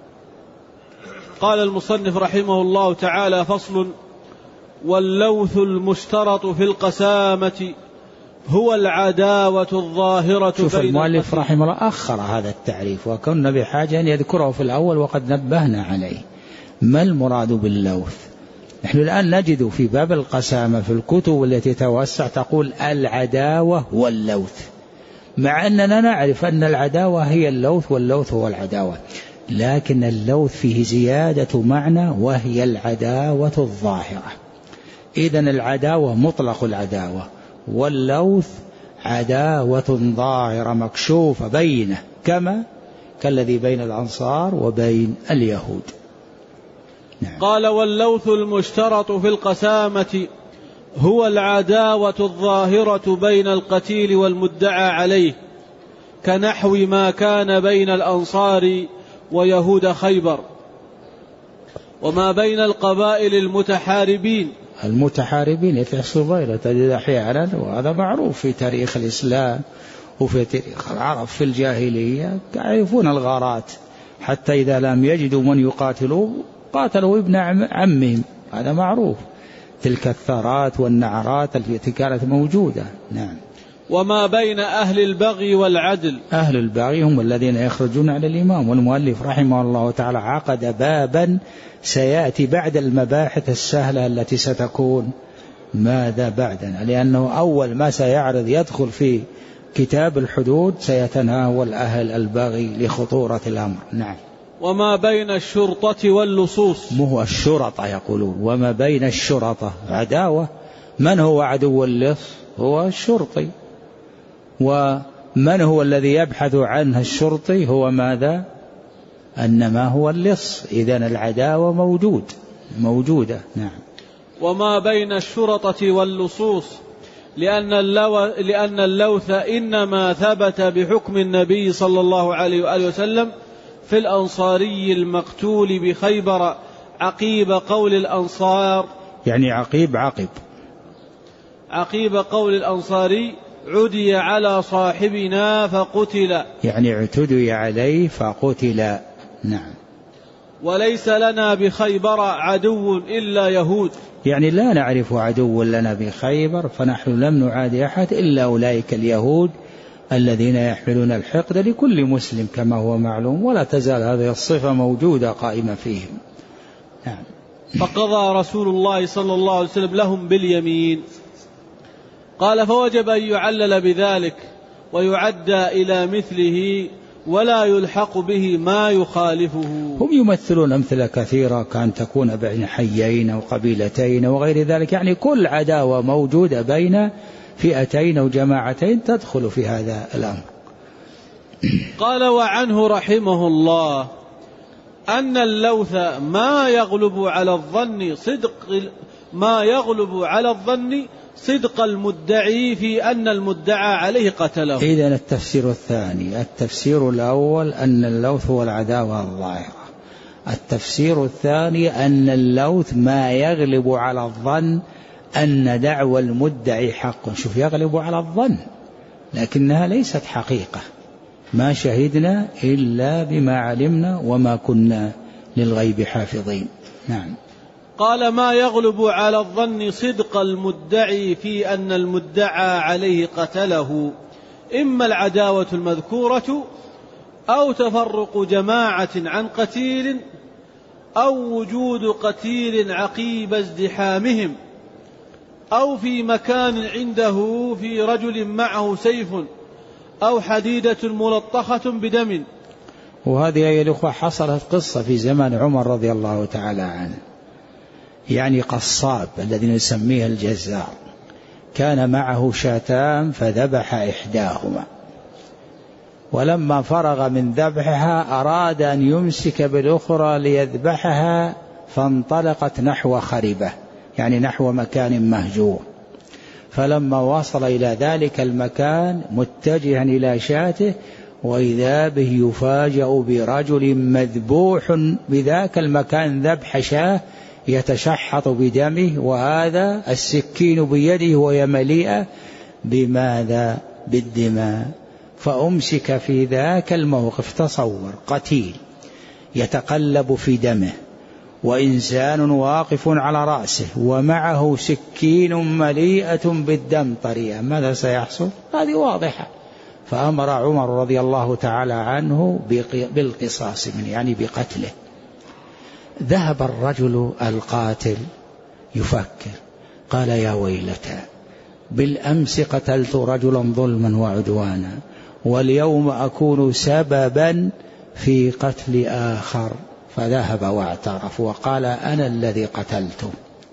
قال المصنف رحمه الله تعالى فصل: واللوث المشترط في القسامة هو العداوة الظاهرة. شوف المؤلف رحمه الله أخر هذا التعريف، وكنا بحاجة أن يذكره في الأول وقد نبهنا عليه. ما المراد باللوث؟ نحن الآن نجد في باب القسامة في الكتب التي توسع تقول العداوة واللوث، مع أننا نعرف أن العداوة هي اللوث واللوث هو العداوة، لكن اللوث فيه زيادة معنى وهي العداوة الظاهرة. إذن العداوة مطلق العداوة، واللوث عداوة ظاهرة مكشوفة بينه، كما كالذي بين الأنصار وبين اليهود. نعم. قال واللوث المشترط في القسامة هو العداوة الظاهرة بين القتيل والمدعى عليه، كنحو ما كان بين الأنصار ويهود خيبر، وما بين القبائل المتحاربين. المتحاربين يتحصل غيره تجد أحيانا، وهذا معروف في تاريخ الإسلام وفي تاريخ العرب في الجاهلية، يعرفون الغارات، حتى إذا لم يجدوا من يقاتلوا قاتلوا ابن عمهم، هذا معروف. تلك الثارات والنعرات التي كانت موجودة. نعم. وما بين أهل البغي والعدل. أهل البغي هم الذين يخرجون على الإمام، والمؤلف رحمه الله تعالى عقد بابا سيأتي بعد المباحث السهلة التي ستكون ماذا بعدنا، لأنه أول ما سيعرض يدخل في كتاب الحدود سيتناول أهل البغي لخطورة الأمر. نعم. وما بين الشرطة واللصوص. مو الشرطة يقولون، وما بين الشرطة عداوة. من هو عدو اللص؟ هو الشرطي. ومن هو الذي يبحث عنه الشرطي؟ هو ماذا؟ أنما هو اللص. إذن العداوة موجود موجودة. نعم. وما بين الشرطة واللصوص لأن, اللو... لأن اللوث إنما ثبت بحكم النبي صلى الله عليه وآله وسلم في الأنصاري المقتول بخيبر عقيب قول الأنصار، يعني عقيب عقب عقيب قول الأنصاري عدي على صاحبنا فقتل، يعني اعتدي عليه فقتل. نعم. وليس لنا بخيبر عدو إلا يهود، يعني لا نعرف عدو لنا بخيبر، فنحن لم نعادي أحد إلا أولئك اليهود الذين يحملون الحقد لكل مسلم كما هو معلوم، ولا تزال هذه الصفة موجودة قائمة فيهم. نعم. فقضى رسول الله صلى الله عليه وسلم لهم باليمين. قال فوجب أن يعلل بذلك ويعدى إلى مثله ولا يلحق به ما يخالفه. هم يمثلون أمثلة كثيرة كان تكون بين حيين أو قبيلتين وغير ذلك، يعني كل عداوة موجودة بين فئتين أو جماعتين تدخل في هذا الأمر. قال وعنه رحمه الله أن اللوث ما يغلب على الظن صدق ما يغلب على الظن صدق المدعي في أن المدعى عليه قتله. إذن التفسير الثاني، التفسير الأول أن اللوث هو العداوة الظاهرة، التفسير الثاني أن اللوث ما يغلب على الظن أن دعوى المدعي حق. شوف، يغلب على الظن لكنها ليست حقيقة، ما شهدنا إلا بما علمنا وما كنا للغيب حافظين. نعم. قال ما يغلب على الظن صدق المدعي في أن المدعى عليه قتله، إما العداوة المذكورة أو تفرق جماعة عن قتيل أو وجود قتيل عقيب ازدحامهم أو في مكان عنده في رجل معه سيف أو حديدة ملطخة بدم. وهذه يا الأخوة حصلت قصة في زمان عمر رضي الله تعالى عنه، يعني قصاب الذي نسميه الجزار، كان معه شاتان فذبح إحداهما، ولما فرغ من ذبحها أراد أن يمسك بالأخرى ليذبحها فانطلقت نحو خربة، يعني نحو مكان مهجور، فلما وصل إلى ذلك المكان متجها إلى شاته وإذا به يفاجأ برجل مذبوح بذاك المكان ذبح شاه يتشحط بدمه، وهذا السكين بيده وهي مليئة بماذا؟ بالدماء. فأمسك في ذاك الموقف. تصور قتيل يتقلب في دمه وإنسان واقف على رأسه ومعه سكين مليئة بالدم طريقة، ماذا سيحصل؟ هذه واضحة. فأمر عمر رضي الله تعالى عنه بالقصاص منه، يعني بقتله. ذهب الرجل القاتل يفكر، قال يا ويلتى، بالأمس قتلت رجلا ظلما وعدوانا واليوم أكون سببا في قتل آخر. فذهب واعترف وقال أنا الذي قتلته.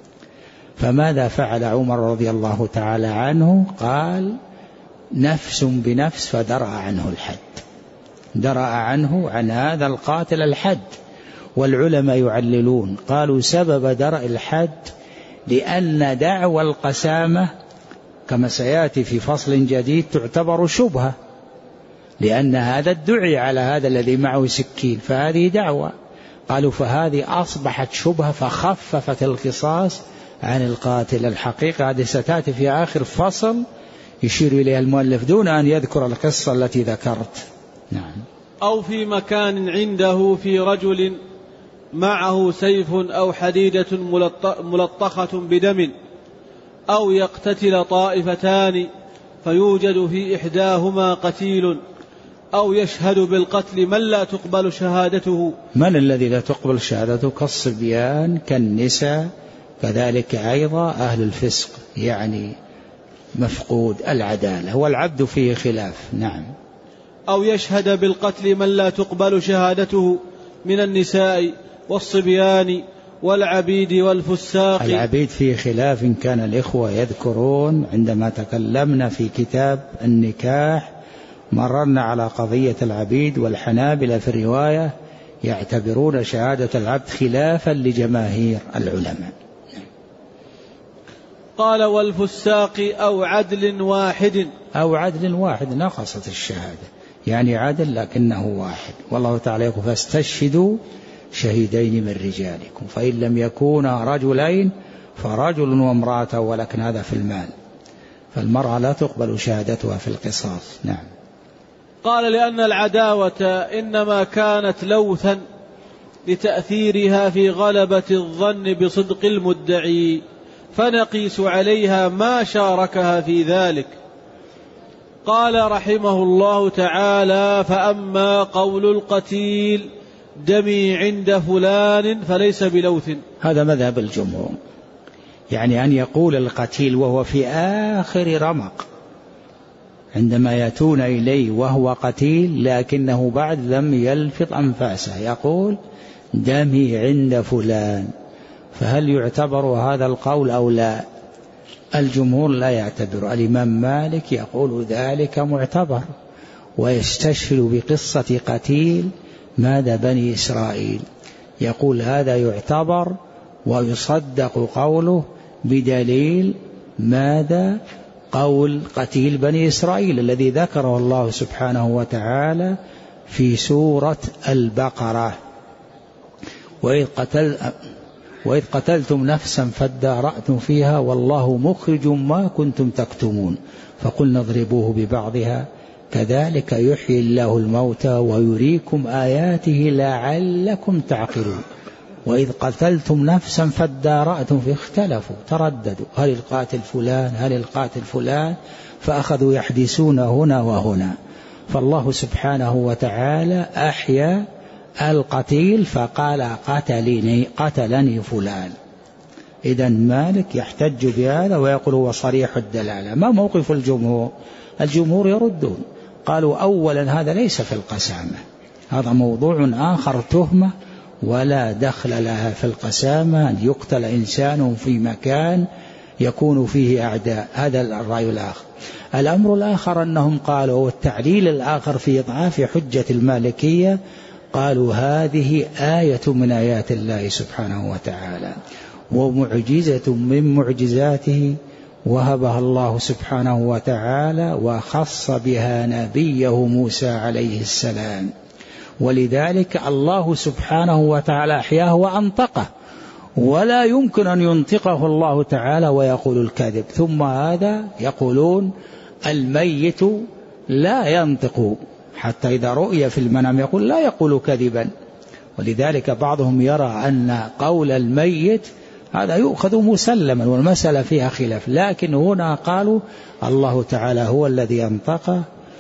فماذا فعل عمر رضي الله تعالى عنه؟ قال نفس بنفس، فدرأ عنه الحد، درأ عنه عن هذا القاتل الحد. والعلماء يعللون قالوا سبب درء الحد لأن دعوى القسامة كما سيأتي في فصل جديد تعتبر شبهة، لأن هذا ادعي على هذا الذي معه سكين، فهذه دعوة. قالوا فهذه أصبحت شبهة فخففت القصاص عن القاتل. الحقيقة هذه ستأتي في آخر فصل يشير إليها المؤلف دون أن يذكر القصة التي ذكرت. نعم. أو في مكان عنده في رجل معه سيف أو حديدة ملطخة بدم أو يقتتل طائفتان فيوجد في إحداهما قتيل أو يشهد بالقتل من لا تقبل شهادته. من الذي لا تقبل شهادته؟ كالصبيان كالنساء، كذلك أيضا أهل الفسق، يعني مفقود العدالة، والعبد فيه خلاف. نعم. أو يشهد بالقتل من لا تقبل شهادته من النساء والصبيان والعبيد والفساق. العبيد فيه خلاف، إن كان الإخوة يذكرون عندما تكلمنا في كتاب النكاح مررنا على قضية العبيد، والحنابلة في الرواية يعتبرون شهادة العبد خلافا لجماهير العلماء. قال والفساق أو عدل واحد. أو عدل واحد، نقصت الشهادة، يعني عدل لكنه واحد. والله تعالى يقول فاستشهدوا شهيدين من رجالكم فإن لم يكونا رجلين فرجل وامرأة، ولكن هذا في المال، فالمرأة لا تقبل شهادتها في القصاص. نعم. قال لأن العداوة إنما كانت لوثا لتأثيرها في غلبة الظن بصدق المدعي، فنقيس عليها ما شاركها في ذلك. قال رحمه الله تعالى فأما قول القتيل دمي عند فلان فليس بلوث. هذا مذهب الجمهور، يعني أن يقول القتيل وهو في آخر رمق عندما يأتون إليه وهو قتيل لكنه بعد لم يلفظ أنفاسه يقول دمي عند فلان، فهل يعتبر هذا القول أو لا؟ الجمهور لا يعتبر. الإمام مالك يقول ذلك معتبر، ويستشهد بقصة قتيل ماذا بني إسرائيل، يقول هذا يعتبر ويصدق قوله بدليل ماذا قول قتيل بني إسرائيل الذي ذكره الله سبحانه وتعالى في سورة البقرة، وإذ قتل وإذ قتلتم نفسا فادارأتم فيها والله مخرج ما كنتم تكتمون فقلنا اضربوه ببعضها كذلك يحيي الله الموتى ويريكم آياته لعلكم تعقلون. وإذ قتلتم نفسا فادارأتم فيه اختلفوا ترددوا هل القاتل فلان هل القاتل فلان، فأخذوا يحدثون هنا وهنا. فالله سبحانه وتعالى أحيا القتيل فقال قتلني قتلني فلان. إذن مالك يحتج بهذا ويقول هو صريح الدلالة. ما موقف الجمهور؟ الجمهور يردون قالوا أولا هذا ليس في القسامة، هذا موضوع آخر تهمة ولا دخل لها في القسامة أن يقتل إنسان في مكان يكون فيه أعداء، هذا الرأي الآخر. الأمر الآخر أنهم قالوا والتعليل الآخر في إضعاف حجة المالكية قالوا هذه آية من آيات الله سبحانه وتعالى ومعجزة من معجزاته وهبها الله سبحانه وتعالى وخص بها نبيه موسى عليه السلام، ولذلك الله سبحانه وتعالى أحياه وأنطقه، ولا يمكن أن ينطقه الله تعالى ويقول الكذب. ثم هذا يقولون الميت لا ينطق حتى إذا رؤي في المنام يقول لا يقول كذبا، ولذلك بعضهم يرى أن قول الميت هذا يؤخذ مسلما والمسألة فيها خلاف، لكن هنا قالوا الله تعالى هو الذي ينطقه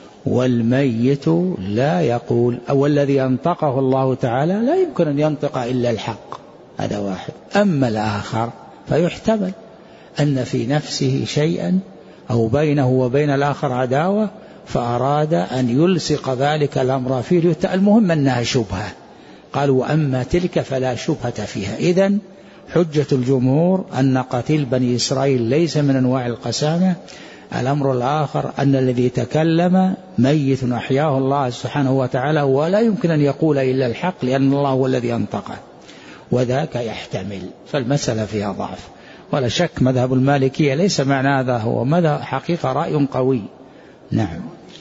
والميت لا يقول، أو الذي ينطقه الله تعالى لا يمكن أن ينطق إلا الحق، هذا واحد. أما الآخر فيحتمل أن في نفسه شيئا أو بينه وبين الآخر عداوة فأراد أن يلصق ذلك الأمر فيه، المهم أنها شبهة. قالوا أما تلك فلا شبهة فيها. إذن حجة الجمهور أن قتيل بني إسرائيل ليس من أنواع القسامة. الأمر الآخر أن الذي تكلم ميت أحياه الله سبحانه وتعالى ولا يمكن أن يقول إلا الحق لأن الله هو الذي أنطقه، وذاك يحتمل. فالمسألة فيها ضعف ولا شك. مذهب المالكية ليس معنى هذا هو مذهب حقيقة رأي قوي. نعم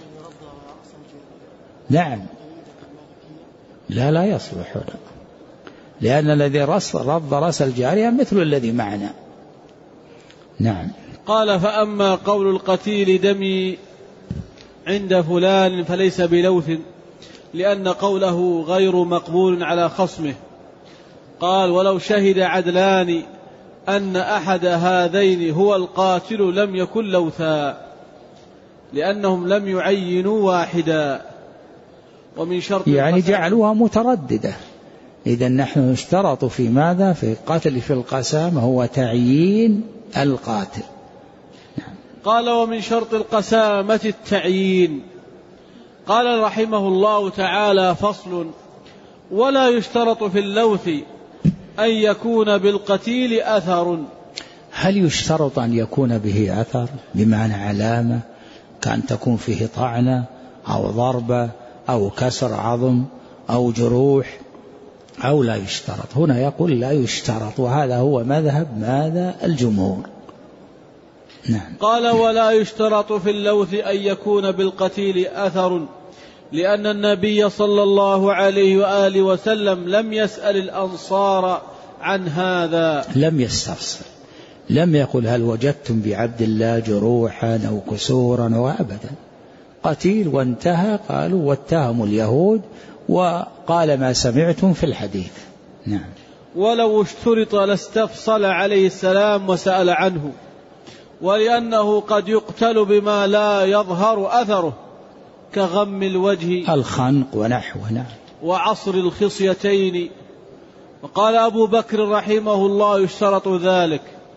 نعم لا لا يصلح هنا، لأن الذي رد رأس الجارية مثل الذي معنا. نعم. قال فأما قول القتيل دمي عند فلان فليس بلوث لأن قوله غير مقبول على خصمه. قال ولو شهد عدلان أن أحد هذين هو القاتل لم يكن لوثا لأنهم لم يعينوا واحدا. ومن شرط يعني جعلوها مترددة. إذا نحن نشترط في ماذا؟ في القتل في القسامة هو تعيين القاتل. نعم. قال ومن شرط القسامة التعيين. قال رحمه الله تعالى فصل ولا يشترط في اللوث أن يكون بالقتيل أثر. هل يشترط أن يكون به أثر بمعنى علامة كأن تكون فيه طعنة أو ضربة أو كسر عظم أو جروح أو لا يشترط؟ هنا يقول لا يشترط، وهذا هو مذهب ماذا الجمهور. نعم. قال ولا يشترط في اللوث أن يكون بالقتيل أثر لأن النبي صلى الله عليه وآله وسلم لم يسأل الأنصار عن هذا، لم يستفسر، لم يقل هل وجدتم بعبد الله جروحا أو كسورا وأبدا، قتيل وانتهى. قالوا واتهموا اليهود وقال ما سمعتم في الحديث. نعم. ولو اشترط لاستفصل عليه السلام وسأل عنه، ولأنه قد يقتل بما لا يظهر أثره كغم الوجه الخنق ونحوه. نعم. وعصر الخصيتين. وقال أبو بكر رحمه الله يشترط ذلك،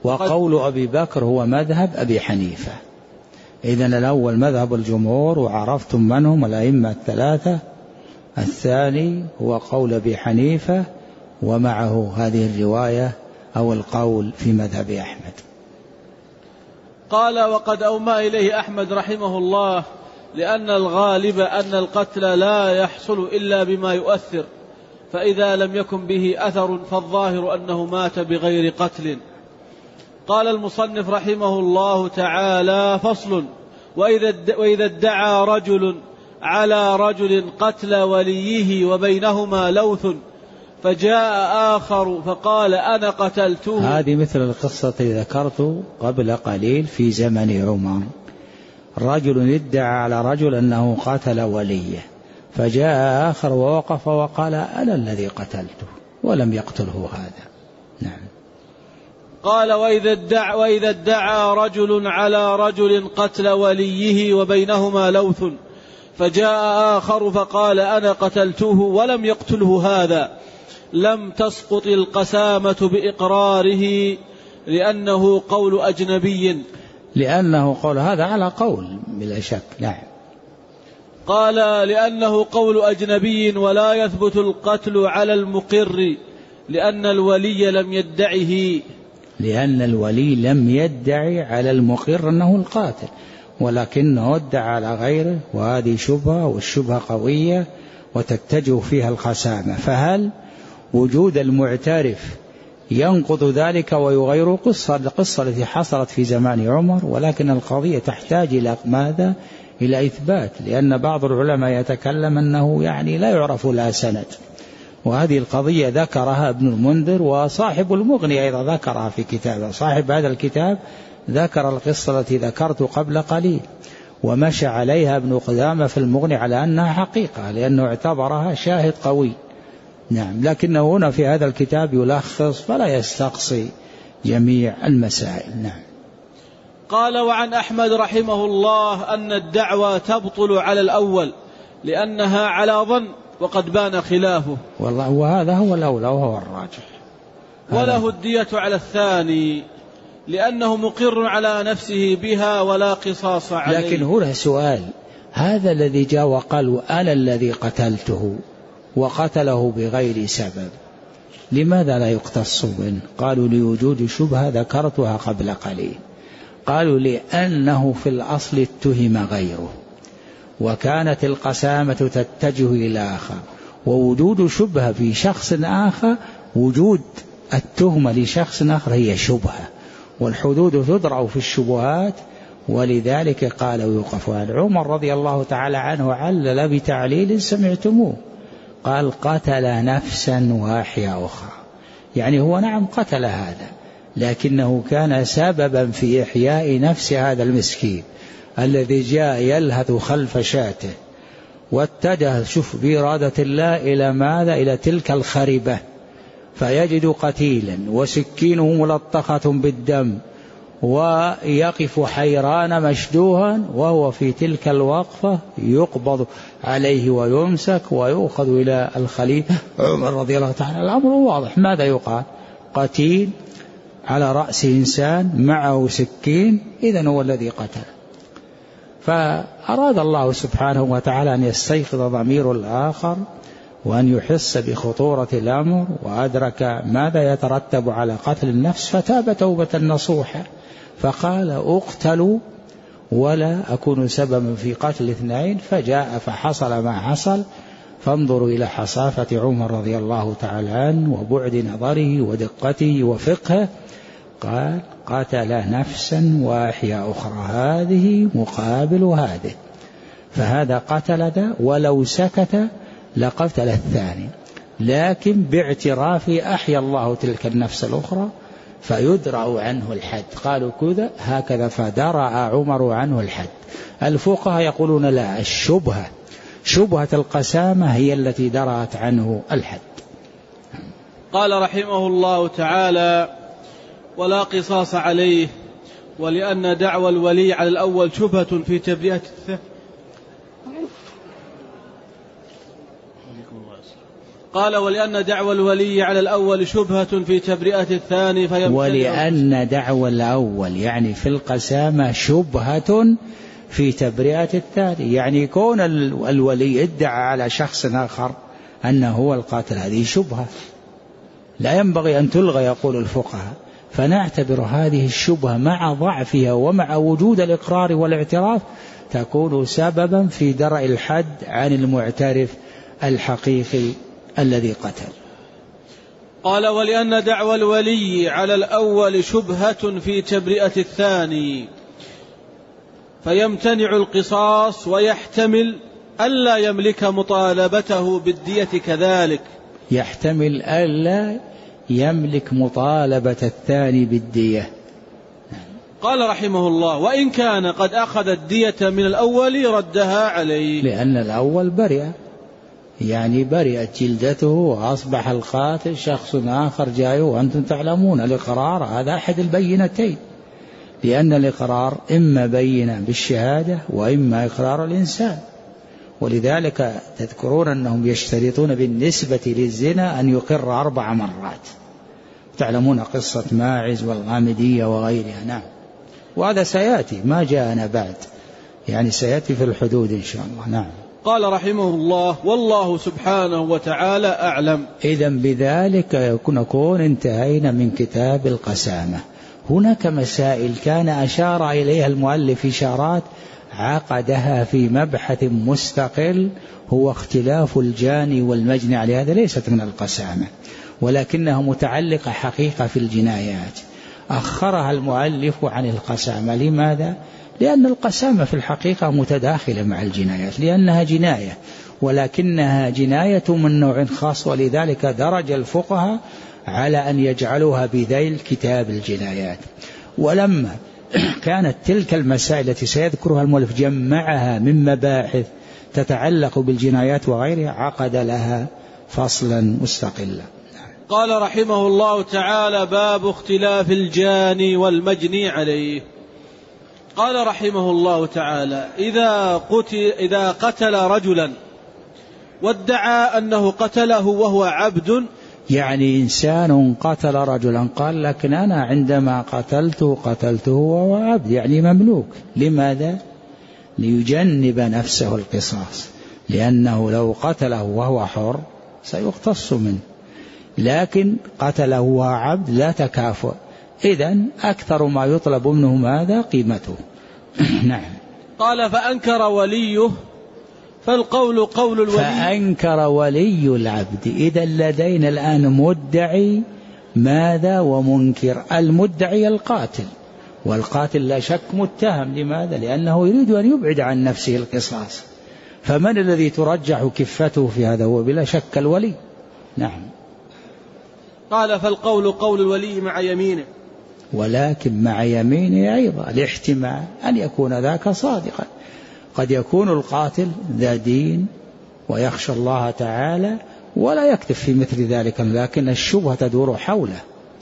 وقول أبي بكر هو مذهب أبي حنيفة. إذن الأول مذهب الجمهور وعرفتم من هم الأئمة الثلاثة. الثاني هو قول أبي حنيفة ومعه هذه الرواية أو القول في مذهب أحمد. قال وقد أومى إليه أحمد رحمه الله لأن الغالب أن القتل لا يحصل إلا بما يؤثر، فإذا لم يكن به أثر فالظاهر أنه مات بغير قتل. قال المصنف رحمه الله تعالى: فصل: وإذا ادعى رجل على رجل قتل وليه وبينهما لوث فجاء آخر فقال أنا قتلته. هذه مثل القصة التي ذكرت قبل قليل في زمن عمر. رجل ادعى على رجل أنه قتل وليه، فجاء آخر ووقف وقال أنا الذي قتلته ولم يقتله هذا. نعم. قال وإذا ادعى, وإذا ادعى رجل على رجل قتل وليه وبينهما لوث فجاء آخر فقال أنا قتلته ولم يقتله هذا لم تسقط القسامة بإقراره لأنه قول أجنبي. لأنه قول هذا على قول بلا شك. نعم. قال لأنه قول أجنبي ولا يثبت القتل على المقر لأن الولي لم يدعه. لأن الولي لم يدعي على المقر أنه القاتل، ولكنه ادعى على غيره، وهذه شبهة، والشبهة قوية وتتجه فيها الخسامة. فهل وجود المعترف ينقض ذلك ويغير قصة القصة التي حصلت في زمان عمر؟ ولكن القضية تحتاج إلى ماذا؟ إلى إثبات، لأن بعض العلماء يتكلم أنه يعني لا يعرف لا سند، وهذه القضية ذكرها ابن المنذر، وصاحب المغني أيضا ذكرها في كتابه. صاحب هذا الكتاب ذكر القصة التي ذكرت قبل قليل، ومشى عليها ابن قدامة في المغني على أنها حقيقة، لأنه اعتبرها شاهد قوي. نعم. لكنه هنا في هذا الكتاب يلخص فلا يستقصي جميع المسائل. نعم. قال وعن أحمد رحمه الله أن الدعوى تبطل على الأول لأنها على ظن وقد بان خلافه، والله وهذا هو الأولى وهو الراجح. وله الدية على الثاني لأنه مقر على نفسه بها ولا قصاص عليه. لكن هنا سؤال: هذا الذي جاء وقال أنا الذي قتلته وقتله بغير سبب، لماذا لا يقتص منه؟ قالوا لوجود شبهة ذكرتها قبل قليل. قالوا لأنه في الأصل اتهم غيره، وكانت القسامة تتجه إلى آخر، ووجود شبهة في شخص آخر، وجود التهمة لشخص آخر هي شبهة، والحدود تدرأ في الشبهات، ولذلك قالوا يوقف. عمر رضي الله تعالى عنه علل بتعليل سمعتموه، قال قتل نفسا وأحيا أخرى، يعني هو نعم قتل هذا، لكنه كان سببا في إحياء نفس هذا المسكين الذي جاء يلهث خلف شاته، واتجه شوف بإرادة الله إلى ماذا؟ إلى تلك الخربة، فيجد قتيلا وسكينه ملطخة بالدم، ويقف حيران مشدوها، وهو في تلك الوقفة يقبض عليه ويمسك ويؤخذ إلى الخليفة عمر رضي الله تعالى. الأمر واضح، ماذا يقال؟ قتيل على رأس إنسان معه سكين، إذن هو الذي قتل. فأراد الله سبحانه وتعالى أن يستيقظ ضمير الآخر وأن يحس بخطورة الأمر، وأدرك ماذا يترتب على قتل النفس، فتاب توبة نصوحة، فقال اقتلوا ولا أكون سببا في قتل اثنين. فجاء فحصل ما حصل. فانظروا إلى حصافة عمر رضي الله تعالى عنه وبعد نظره ودقته وفقهه، قال قتل نفسا وأحيا أخرى، هذه مقابل هذه، فهذا قتل ذا، ولو سكت لقتل الثاني، لكن باعتراف أحيا الله تلك النفس الأخرى فيدرأ عنه الحد. قالوا كذا هكذا، فدرأ عمر عنه الحد. الفقهاء يقولون لا، الشبهة شبهة القسامة هي التي درأت عنه الحد. قال رحمه الله تعالى: ولا قصاص عليه، ولأن دعوى الولي على الأول شبهة في تبرئة الثاني قال ولأن دعوى الولي على الأول شبهة في تبرئة الثاني فيمتنع. ولأن دعوى الأول يعني في القسامة شبهة في تبرئة الثاني، يعني كون الولي ادعى على شخص آخر أنه هو القاتل هذه شبهة لا ينبغي أن تلغى يقول الفقهاء، فنعتبر هذه الشبهة مع ضعفها ومع وجود الإقرار والاعتراف تكون سببا في درء الحد عن المعترف الحقيقي الذي قتل. قال ولأن دعوى الولي على الأول شبهة في تبرئة الثاني فيمتنع القصاص ويحتمل ألا يملك مطالبته بالدية كذلك. يحتمل ألا يملك مطالبة الثاني بالدية. قال رحمه الله وإن كان قد أخذ الدية من الأول ردها عليه، لأن الأول برئ، يعني برئت جلدته وأصبح القاتل شخص آخر جاي وأنتم تعلمون الإقرار هذا أحد البينتين، لأن الإقرار إما بينة بالشهادة وإما إقرار الإنسان، ولذلك تذكرون أنهم يشترطون بالنسبة للزنا أن يقر أربع مرات، تعلمون قصة ماعز والغامدية وغيرها. نعم، وهذا سيأتي ما جاءنا بعد، يعني سيأتي في الحدود إن شاء الله. نعم. قال رحمه الله والله سبحانه وتعالى أعلم. إذن بذلك نكون انتهينا من كتاب القسامة. هناك مسائل كان أشار إليها المؤلف إشارات عقدها في مبحث مستقل هو اختلاف الجاني والمجني عليه، هذا ليست من القسامة ولكنها متعلقة حقيقة في الجنايات، أخرها المؤلف عن القسامة. لماذا؟ لأن القسامة في الحقيقة متداخلة مع الجنايات، لأنها جناية ولكنها جناية من نوع خاص، ولذلك درج الفقهاء على أن يجعلوها بذيل كتاب الجنايات. ولما كانت تلك المسائل التي سيذكرها المؤلف جمعها من مباحث تتعلق بالجنايات وغيرها عقد لها فصلا مستقلا. قال رحمه الله تعالى باب اختلاف الجاني والمجني عليه. قال رحمه الله تعالى إذا قتل, إذا قتل رجلا وادعى أنه قتله وهو عبد، يعني إنسان قتل رجلا قال لكن أنا عندما قتلته قتلته وهو عبد، يعني مملوك. لماذا؟ ليجنب نفسه القصاص، لأنه لو قتله وهو حر سيقتص منه، لكن قتله وهو عبد لا تكافؤ، إذن أكثر ما يطلب منه ماذا؟ قيمته. نعم. قال فأنكر وليه، فالقول قول الولي. فأنكر ولي العبد. إذا لدينا الآن مدعي ماذا ومنكر. المدعي القاتل، والقاتل لا شك متهم. لماذا؟ لأنه يريد أن يبعد عن نفسه القصاص، فمن الذي ترجح كفته في هذا؟ هو بلا شك الولي. نعم. قال فالقول قول الولي مع يمينه، ولكن مع يمينه أيضا الاحتمال أن يكون ذاك صادقا، قد يكون القاتل ذا دين ويخشى الله تعالى ولا يكتف في مثل ذلك، لكن الشبهة تدور حوله.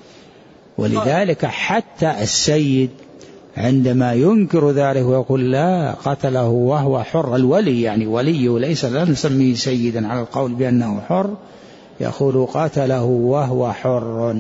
ولذلك حتى السيد عندما ينكر ذلك ويقول لا قتله وهو حر، الولي يعني وليه ليس لا نسميه سيدا على القول بأنه حر، يقول قتله وهو حر،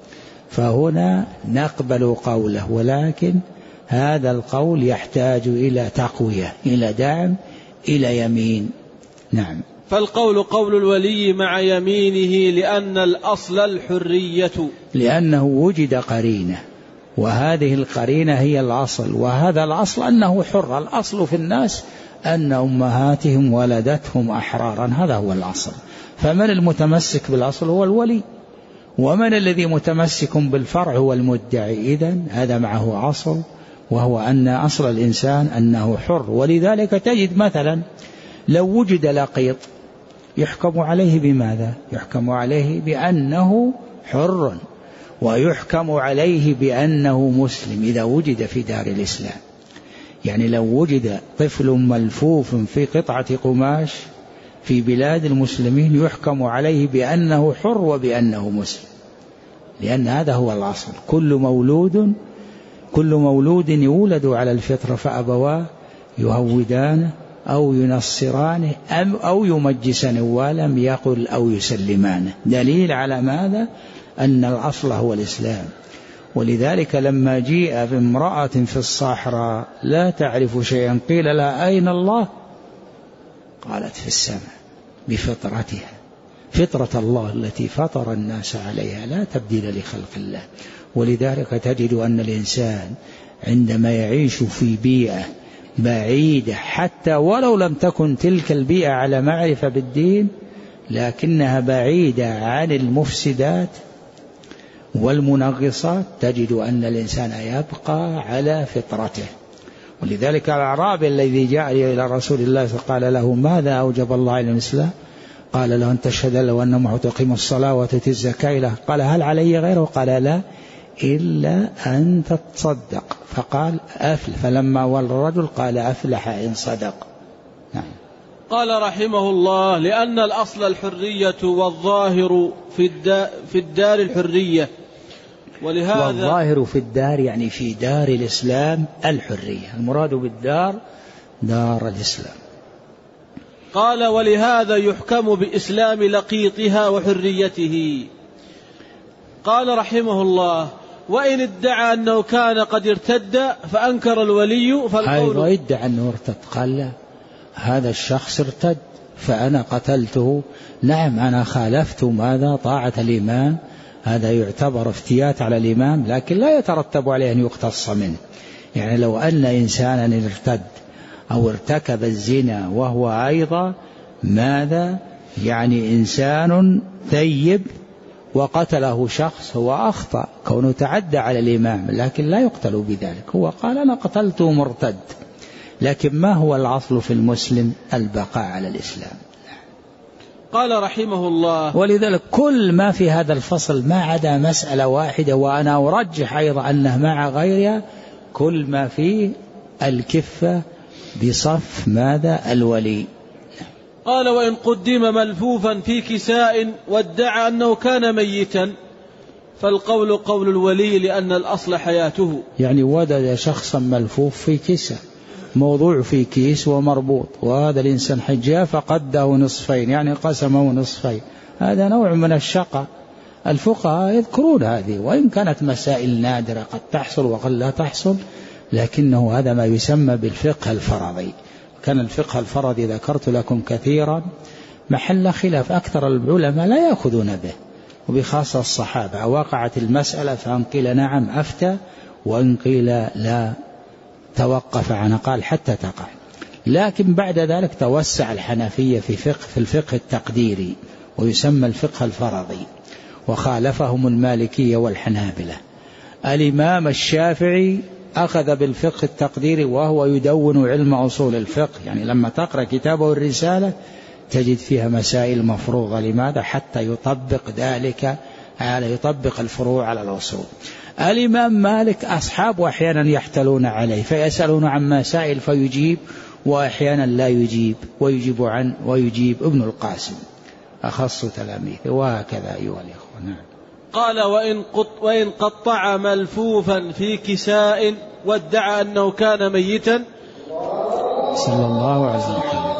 فهنا نقبل قوله، ولكن هذا القول يحتاج إلى تقوية، إلى دعم، إلى يمين. نعم. فالقول قول الولي مع يمينه لأن الأصل الحرية، لأنه وجد قرينة، وهذه القرينة هي الأصل، وهذا الأصل أنه حر. الأصل في الناس أن أمهاتهم ولدتهم أحرارا، هذا هو الأصل. فمن المتمسك بالأصل هو الولي، ومن الذي متمسك بالفرع هو المدعي. إذن هذا معه أصل، وهو أن أصل الإنسان أنه حر. ولذلك تجد مثلا لو وجد لقيط يحكم عليه بماذا؟ يحكم عليه بأنه حر، ويحكم عليه بأنه مسلم إذا وجد في دار الإسلام. يعني لو وجد طفل ملفوف في قطعة قماش في بلاد المسلمين يحكم عليه بأنه حر وبأنه مسلم، لأن هذا هو الأصل. كل مولود كل مولود يولد على الفطرة فأبواه يهودانه أو ينصرانه أو يمجسنه، ولم يقل أو يسلمانه، دليل على ماذا؟ أن الأصل هو الإسلام. ولذلك لما جيء بامرأة في الصحراء لا تعرف شيئا قيل لها أين الله؟ قالت في السماء بفطرتها، فطرة الله التي فطر الناس عليها لا تبديل لخلق الله. ولذلك تجد أن الإنسان عندما يعيش في بيئة بعيدة حتى ولو لم تكن تلك البيئة على معرفة بالدين لكنها بعيدة عن المفسدات والمنغصات، تجد أن الإنسان يبقى على فطرته. ولذلك الأعرابي الذي جاء إلى رسول الله قال له ماذا أوجب الله على الإسلام؟ قال له أن تشهد له أن معه تقيم الصلاة وتؤتي الزكاة له. قال هل علي غيره؟ قال لا إلا أن تتصدق. فقال أفلح، فلما ولى الرجل قال أفلح إن صدق. نعم. قال رحمه الله لأن الأصل الحرية والظاهر في الدار, في الدار الحرية، ولهذا والظاهر في الدار يعني في دار الإسلام الحرية، المراد بالدار دار الإسلام. قال ولهذا يحكم بإسلام لقيطها وحريته. قال رحمه الله وإن ادعى أنه كان قد ارتد فأنكر الولي فالقول أيضا ادعى أنه ارتد، قال لا هذا الشخص ارتد فأنا قتلته، نعم أنا خالفت ماذا طاعة الإمام، هذا يعتبر افتيات على الإمام لكن لا يترتب عليه أن يقتص منه. يعني لو أن إنسانا ارتد أو ارتكب الزنا وهو أيضا ماذا يعني إنسان ثيب وقتله شخص، هو أخطأ كونه تعدى على الإمام لكن لا يقتل بذلك، هو قال أنا قتلته مرتد. لكن ما هو الأصل في المسلم؟ البقاء على الإسلام. قال رحمه الله ولذلك كل ما في هذا الفصل ما عدا مسألة واحدة وأنا أرجح أيضا أنه مع غيرها، كل ما فيه الكفة بصف ماذا؟ الولي. قال وإن قدم ملفوفا في كساء وادعى أنه كان ميتا فالقول قول الولي لأن الأصل حياته. يعني وجد شخصا ملفوف في كساء موضوع في كيس ومربوط، وهذا الإنسان حجاه فقده نصفين يعني قسمه نصفين، هذا نوع من الشقاء. الفقهاء يذكرون هذه وإن كانت مسائل نادرة قد تحصل وقد لا تحصل، لكنه هذا ما يسمى بالفقه الفرضي. كان الفقه الفرضي ذكرت لكم كثيرا محل خلاف، أكثر العلماء لا يأخذون به وبخاصة الصحابة. وقعت المسألة فإن قيل نعم أفتى وإن قيل لا توقف عن قال حتى تقع. لكن بعد ذلك توسع الحنفية في فقه في الفقه التقديري ويسمى الفقه الفرضي، وخالفهم المالكية والحنابلة. الإمام الشافعي أخذ بالفقه التقديري وهو يدون علم أصول الفقه، يعني لما تقرأ كتابه الرسالة تجد فيها مسائل مفروضة. لماذا؟ حتى يطبق ذلك على يطبق الفروع على الأصول. الإمام مالك أصحابه أحيانا يحتلون عليه فيسألون عن مسائل فيجيب، وأحيانا لا يجيب ويجيب عن ويجيب ابن القاسم أخص تلاميذه، وهكذا أيها الإخوة. نعم. قال وإن, قط وإن قطع ملفوفا في كساء وادعى أنه كان ميتا صلى الله عليه وسلم